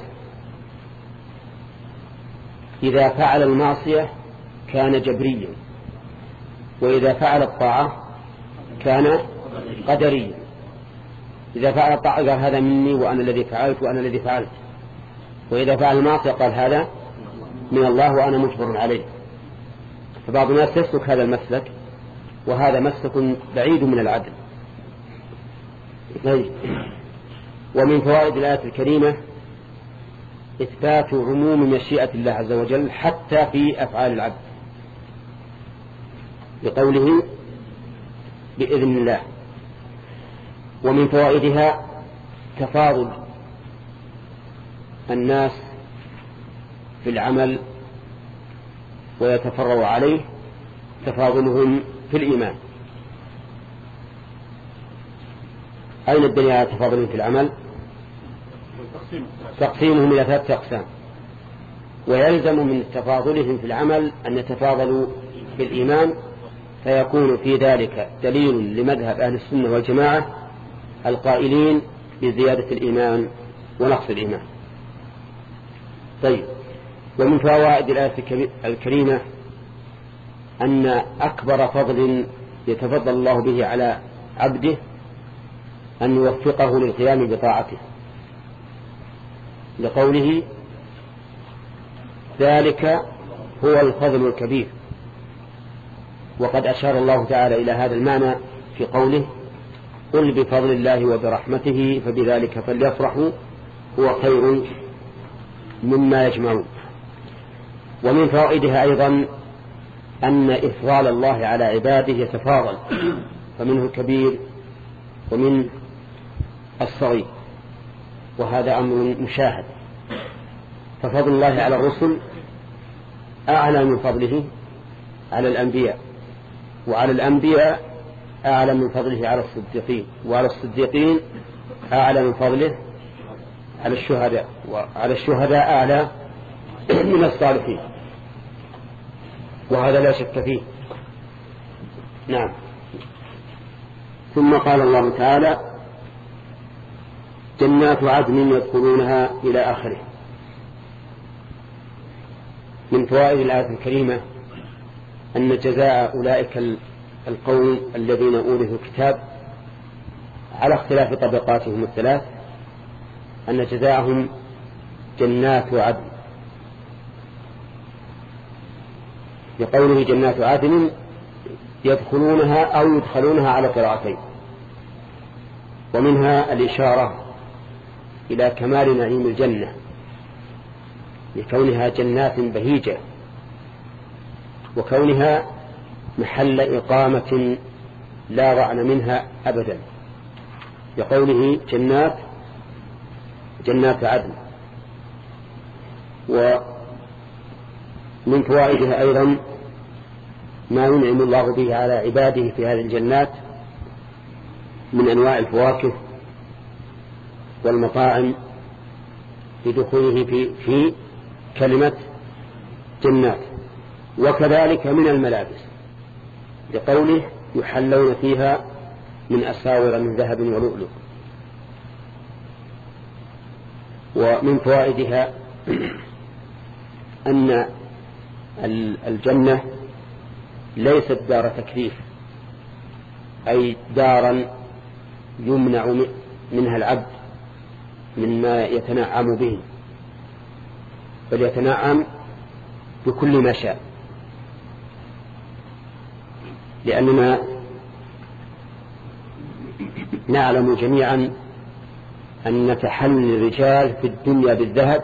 B: إذا فعل المعصية كان جبريا، وإذا فعل الطاعة كان قدريا. إذا فعل الطاعة قال هذا مني وأنا الذي فعلت وأنا الذي فعلت، وإذا فعل المعصية قال هذا من الله وأنا مجبر عليه. فبعض الناس يسلك هذا المسلك، وهذا مسلك بعيد من العدل. ومن فوائد الآية الكريمة إثبات عموم مشيئة الله عز وجل حتى في أفعال العبد، بقوله بإذن الله. ومن فوائدها تفاضل الناس في العمل ويتفرع عليه تفاضلهم في الإيمان. أين الدليل على تفاضلهم في العمل؟ تقسيمهم إلى ثلاثة أقسام، ويلزم من تفاضلهم في العمل أن يتفاضلوا في الإيمان، فيكون في ذلك دليل لمذهب أهل السنة والجماعة القائلين بزيادة الإيمان ونقص الإيمان. طيب، ومن فوائد الآية الكريمة أن أكبر فضل يتفضل الله به على عبده أن يوفقه للقيام بطاعته، لقوله ذلك هو الفضل الكبير. وقد أشار الله تعالى إلى هذا المعنى في قوله قل بفضل الله وبرحمته فبذلك فليفرحوا هو خير مما يجمعون. ومن فوائدها أيضا أن إفضال الله على عباده يتفاضل، فمنه الكبير ومن الصغير، وهذا أمر مشاهد. ففضل الله على الرسل أعلى من فضله على الأنبياء، وعلى الأنبياء أعلى من فضله على الصديقين، وعلى الصديقين أعلى من فضله على الشهداء، وعلى الشهداء أعلى من الصالحين، وهذا لا شك فيه. نعم. ثم قال الله تعالى جنات عدن يدخلونها إلى آخره. من فوائد الآية الكريمة أن جزاء أولئك القوم الذين أورثوا الكتاب على اختلاف طبقاتهم الثلاث أن جزاءهم جنات عدن، بقوله جنات عدن يدخلونها أو يدخلونها على قراءتين. ومنها الإشارة إلى كمال نعيم الجنة لكونها جنات بهيجة، وكونها محل إقامة لا رعن منها أبدا، بقوله جنات جنات عدن. ومن فوائدها أيضا ما ينعم الله به على عباده في هذه الجنات من أنواع الفواكه والمطاعم بدخوله في, في كلمة جنات، وكذلك من الملابس لقوله يحلون فيها من أساور من ذهب ولؤلؤ. ومن فوائدها أن الجنة ليست دار تكليف، أي دارا يمنع منها العبد مما يتنعم به، بل يتنعم بكل ما شاء، لأننا نعلم جميعا أن تحلي الرجال في الدنيا بالذهب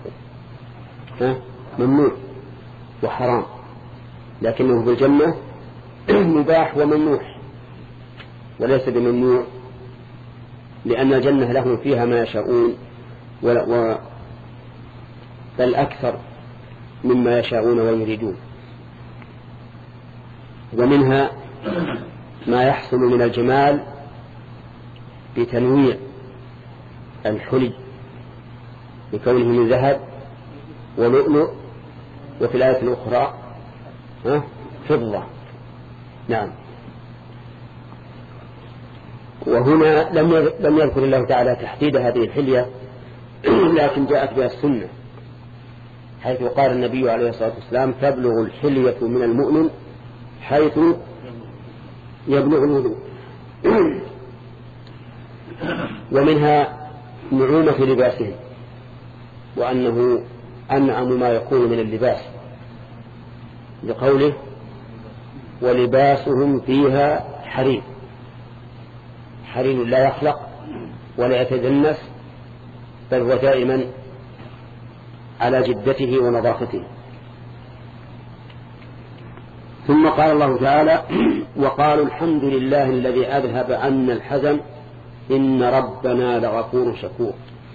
B: ممنوع وحرام، لكنه بالجنة مباح وممنوح وليس بممنوع، لأن الجنة لهم فيها ما يشاءون و... بل أكثر مما يشاءون ويريدون. ومنها ما يحصل من الجمال بتنويع الحلي بكونه من ذهب ولؤلؤ، وفي الآية الأخرى فضة. نعم. وهنا لم لم يذكر الله تعالى تحديد هذه الحلية، لكن جاءت بها السنة، حيث قال النبي عليه الصلاة والسلام تبلغ الحلية من المؤمن حيث يبلغ الوضوء. ومنها نعومة لباسهم، وأنه أنعم ما يكون من اللباس، لقوله ولباسهم فيها حرير. حرير لا يخلق ولا يتدنس، بل هو دائما على جدته ونظافته. ثم قال الله تعالى وقالوا الحمد لله الذي أذهب عنا الحزن إن ربنا لغفور شكور.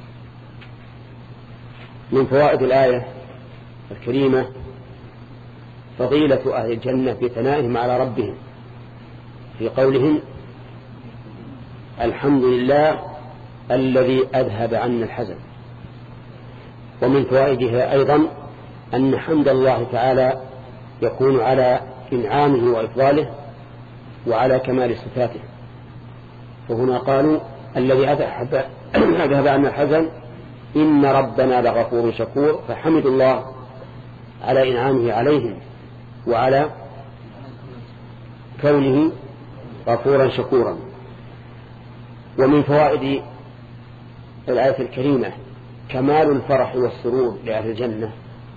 B: من فوائد الآية الكريمة فضيلة أهل الجنة بثنائهم على ربهم في قولهم الحمد لله الذي أذهب عنا الحزن. ومن فوائدها أيضا أن حمد الله تعالى يكون على إنعامه وإفضاله وعلى كمال صفاته. فهنا قالوا الذي أذهب عنا الحزن إن ربنا لغفور شكور، فحمد الله على إنعامه عليهم وعلى كونه غفورا شكورا. ومن فوائد الآية الكريمة كمال الفرح والسرور لأهل الجنة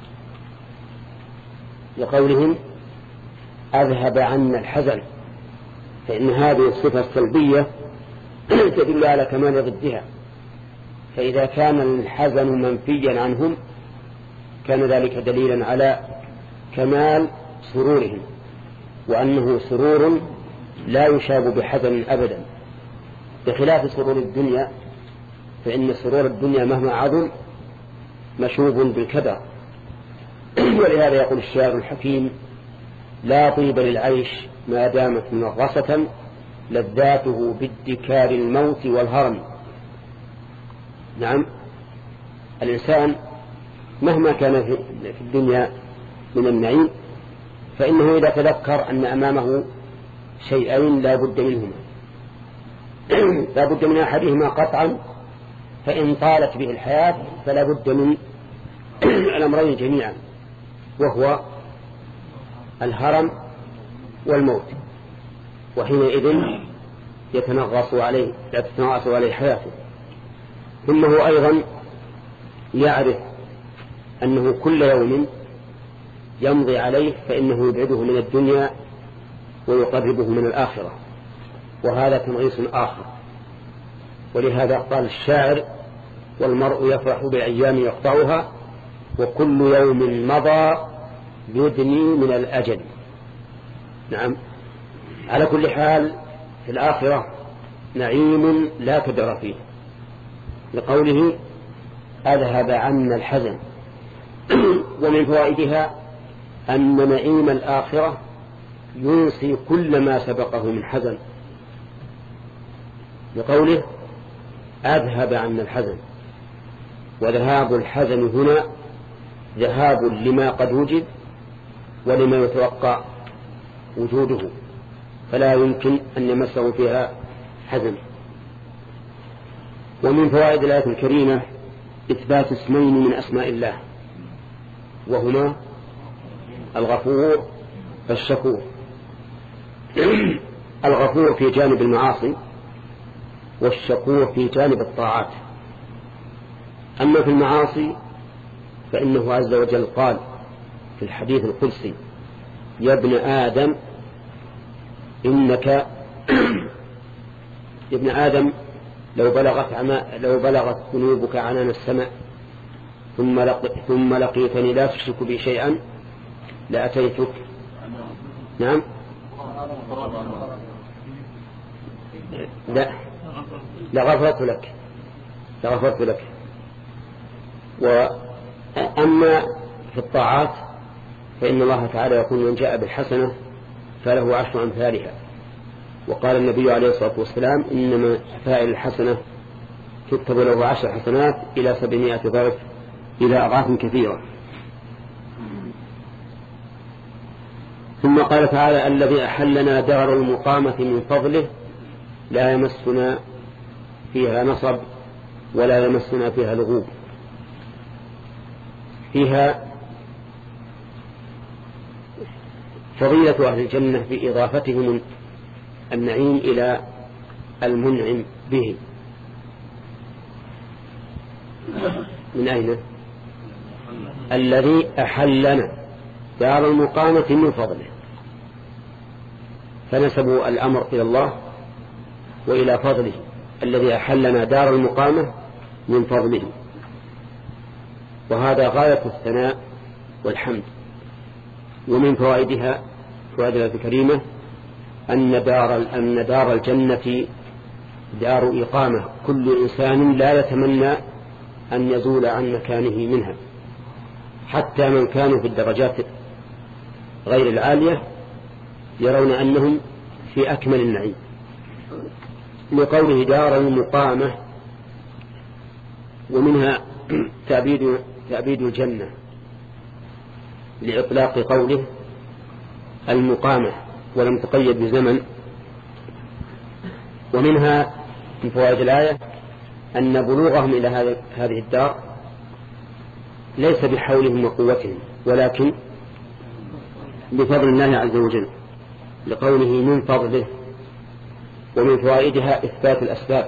B: لقولهم أذهب عنا الحزن، فإن هذه الصفة السلبية تدل على كمال ضدها، فإذا كان الحزن منفيا عنهم كان ذلك دليلا على كمال سرورهم، وأنه سرور لا يشاب بحزن أبدا، بخلاف سرور الدنيا، فإن سرور الدنيا مهما عظم مشوب بالكدر. ولهذا يقول الشاعر الحكيم لا طيب للعيش ما دامت منغصة لذاته بادكار الموت والهرم. نعم، الإنسان مهما كان في الدنيا من النعيم فإنه إذا تذكر أن أمامه شيئين لا بد منهما لا بد من أحدهما قطعا، فإن طالت به الحياة فلا بد من الأمرين جميعا، وهو الهرم والموت، وحينئذ يتنغص عليه يتنغص عليه حياته. ثم هو أيضا يعرف أنه كل يوم يمضي عليه فإنه يبعده من الدنيا ويقربه من الآخرة، وهذا تنغيص آخر. ولهذا قال الشاعر والمرء يفرح بأيام يقطعها وكل يوم مضى يدني من الأجل. نعم، على كل حال في الآخرة نعيم لا كدر فيه، لقوله أذهب عنا الحزن. ومن فوائدها أن نعيم الآخرة ينسي كل ما سبقه من حزن، لقوله أذهب عنا الحزن. وذهاب الحزن هنا ذهاب لما قد وجد ولما يتوقع وجوده، فلا يمكن أن يمسه فيها حزن. ومن فوائد الآية الكريمة إثبات اسمين من أسماء الله، وهما الغفور والشكور. الغفور في جانب المعاصي والشكور في جانب الطاعات. أما في المعاصي فإنه عز وجل قال في الحديث القدسي يا ابن آدم إنك يا ابن آدم لو بلغت عما لو بلغت ذنوبك عنان السماء ثم لق... ثم لقيتني لا تشرك بي شيئا لأتيتك. نعم، لا لغفرت لك لغفرت لك. وأما في الطاعات فإن الله تعالى يقول من جاء بالحسنة فله عشر أمثالها، وقال النبي عليه الصلاة والسلام إنما فاعل الحسنة تكتب له عشر حسنات إلى سبعمائة ضعف إلى أضعاف كثيرة. ثم قال تعالى الذي أحلنا دار المقامة من فضله لا يمسنا فيها نصب ولا يمسنا فيها لغوب. فيها فضيلة أهل الجنة في إضافتهم النعيم إلى المنعم به. من أين؟ الذي أحلنا دار المقامة من فضله، فنسبوا الأمر إلى الله وإلى فضله، الذي أحلنا دار المقامة من فضله، وهذا غاية الثناء والحمد. ومن فوائدها فوائد الآية الكريمة أن دار أن دار الجنة دار إقامة، كل إنسان لا يتمنى أن يزول عن مكانه منها، حتى من كانوا في الدرجات غير العالية يرون أنهم في أكمل النعيم، لقوله دار المقامة. ومنها تعبيد تعبيد الجنة لإطلاق قوله المقامة ولم تقيد بزمن. ومنها من فوائد الآية أن بلوغهم إلى هذه الدار ليس بحولهم وقوتهم، ولكن بفضل الله عز وجل، لقوله من فضله. ومن فوائدها إثبات الأسباب،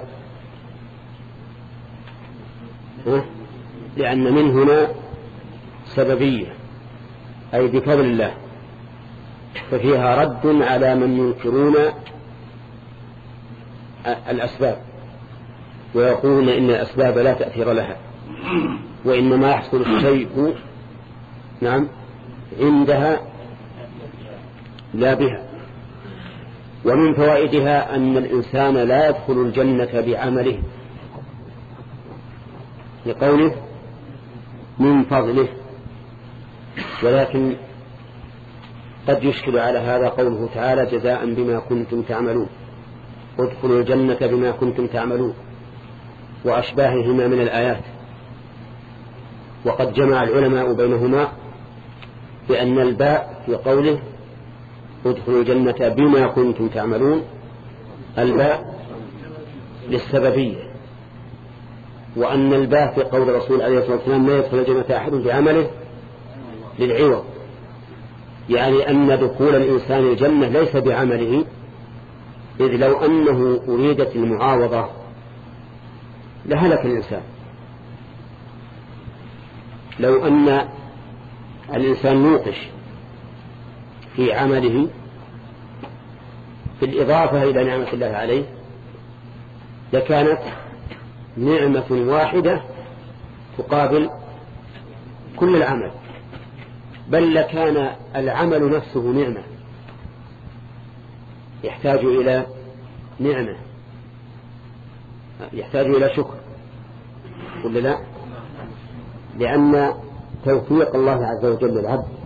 B: لأن من هنا سببية أي بفضل الله، ففيها رد على من ينكرون الأسباب ويقولون إن الأسباب لا تأثير لها، وإنما يحصل الشيء نعم عندها لا بها. ومن فوائدها أن الإنسان لا يدخل الجنة بعمله، لقوله من فضله، ولكن قد يشكل على هذا قوله تعالى جزاء بما كنتم تعملون، ادخلوا الجنة بما كنتم تعملون، وأشباههما من الآيات. وقد جمع العلماء بينهما بأن الباء في قوله ادخلوا الجنة بما كنتم تعملون الباء للسببية، وأن الباء في قول الرسول عليه الصلاة والسلام لا يدخل الجنة أحد بعمله للعوض، يعني أن دخول الإنسان الجنة ليس بعمله، إذ لو أنه أريدت المعاوضة لهلك الإنسان. لو أن الإنسان نوقش في عمله بالإضافة إلى نعمة الله عليه لكانت نعمة واحدة تقابل كل العمل، بل لكان العمل نفسه نعمة يحتاج إلى نعمة، يحتاج إلى شكر، ولا لا؟ لأن توفيق الله عز وجل للعبد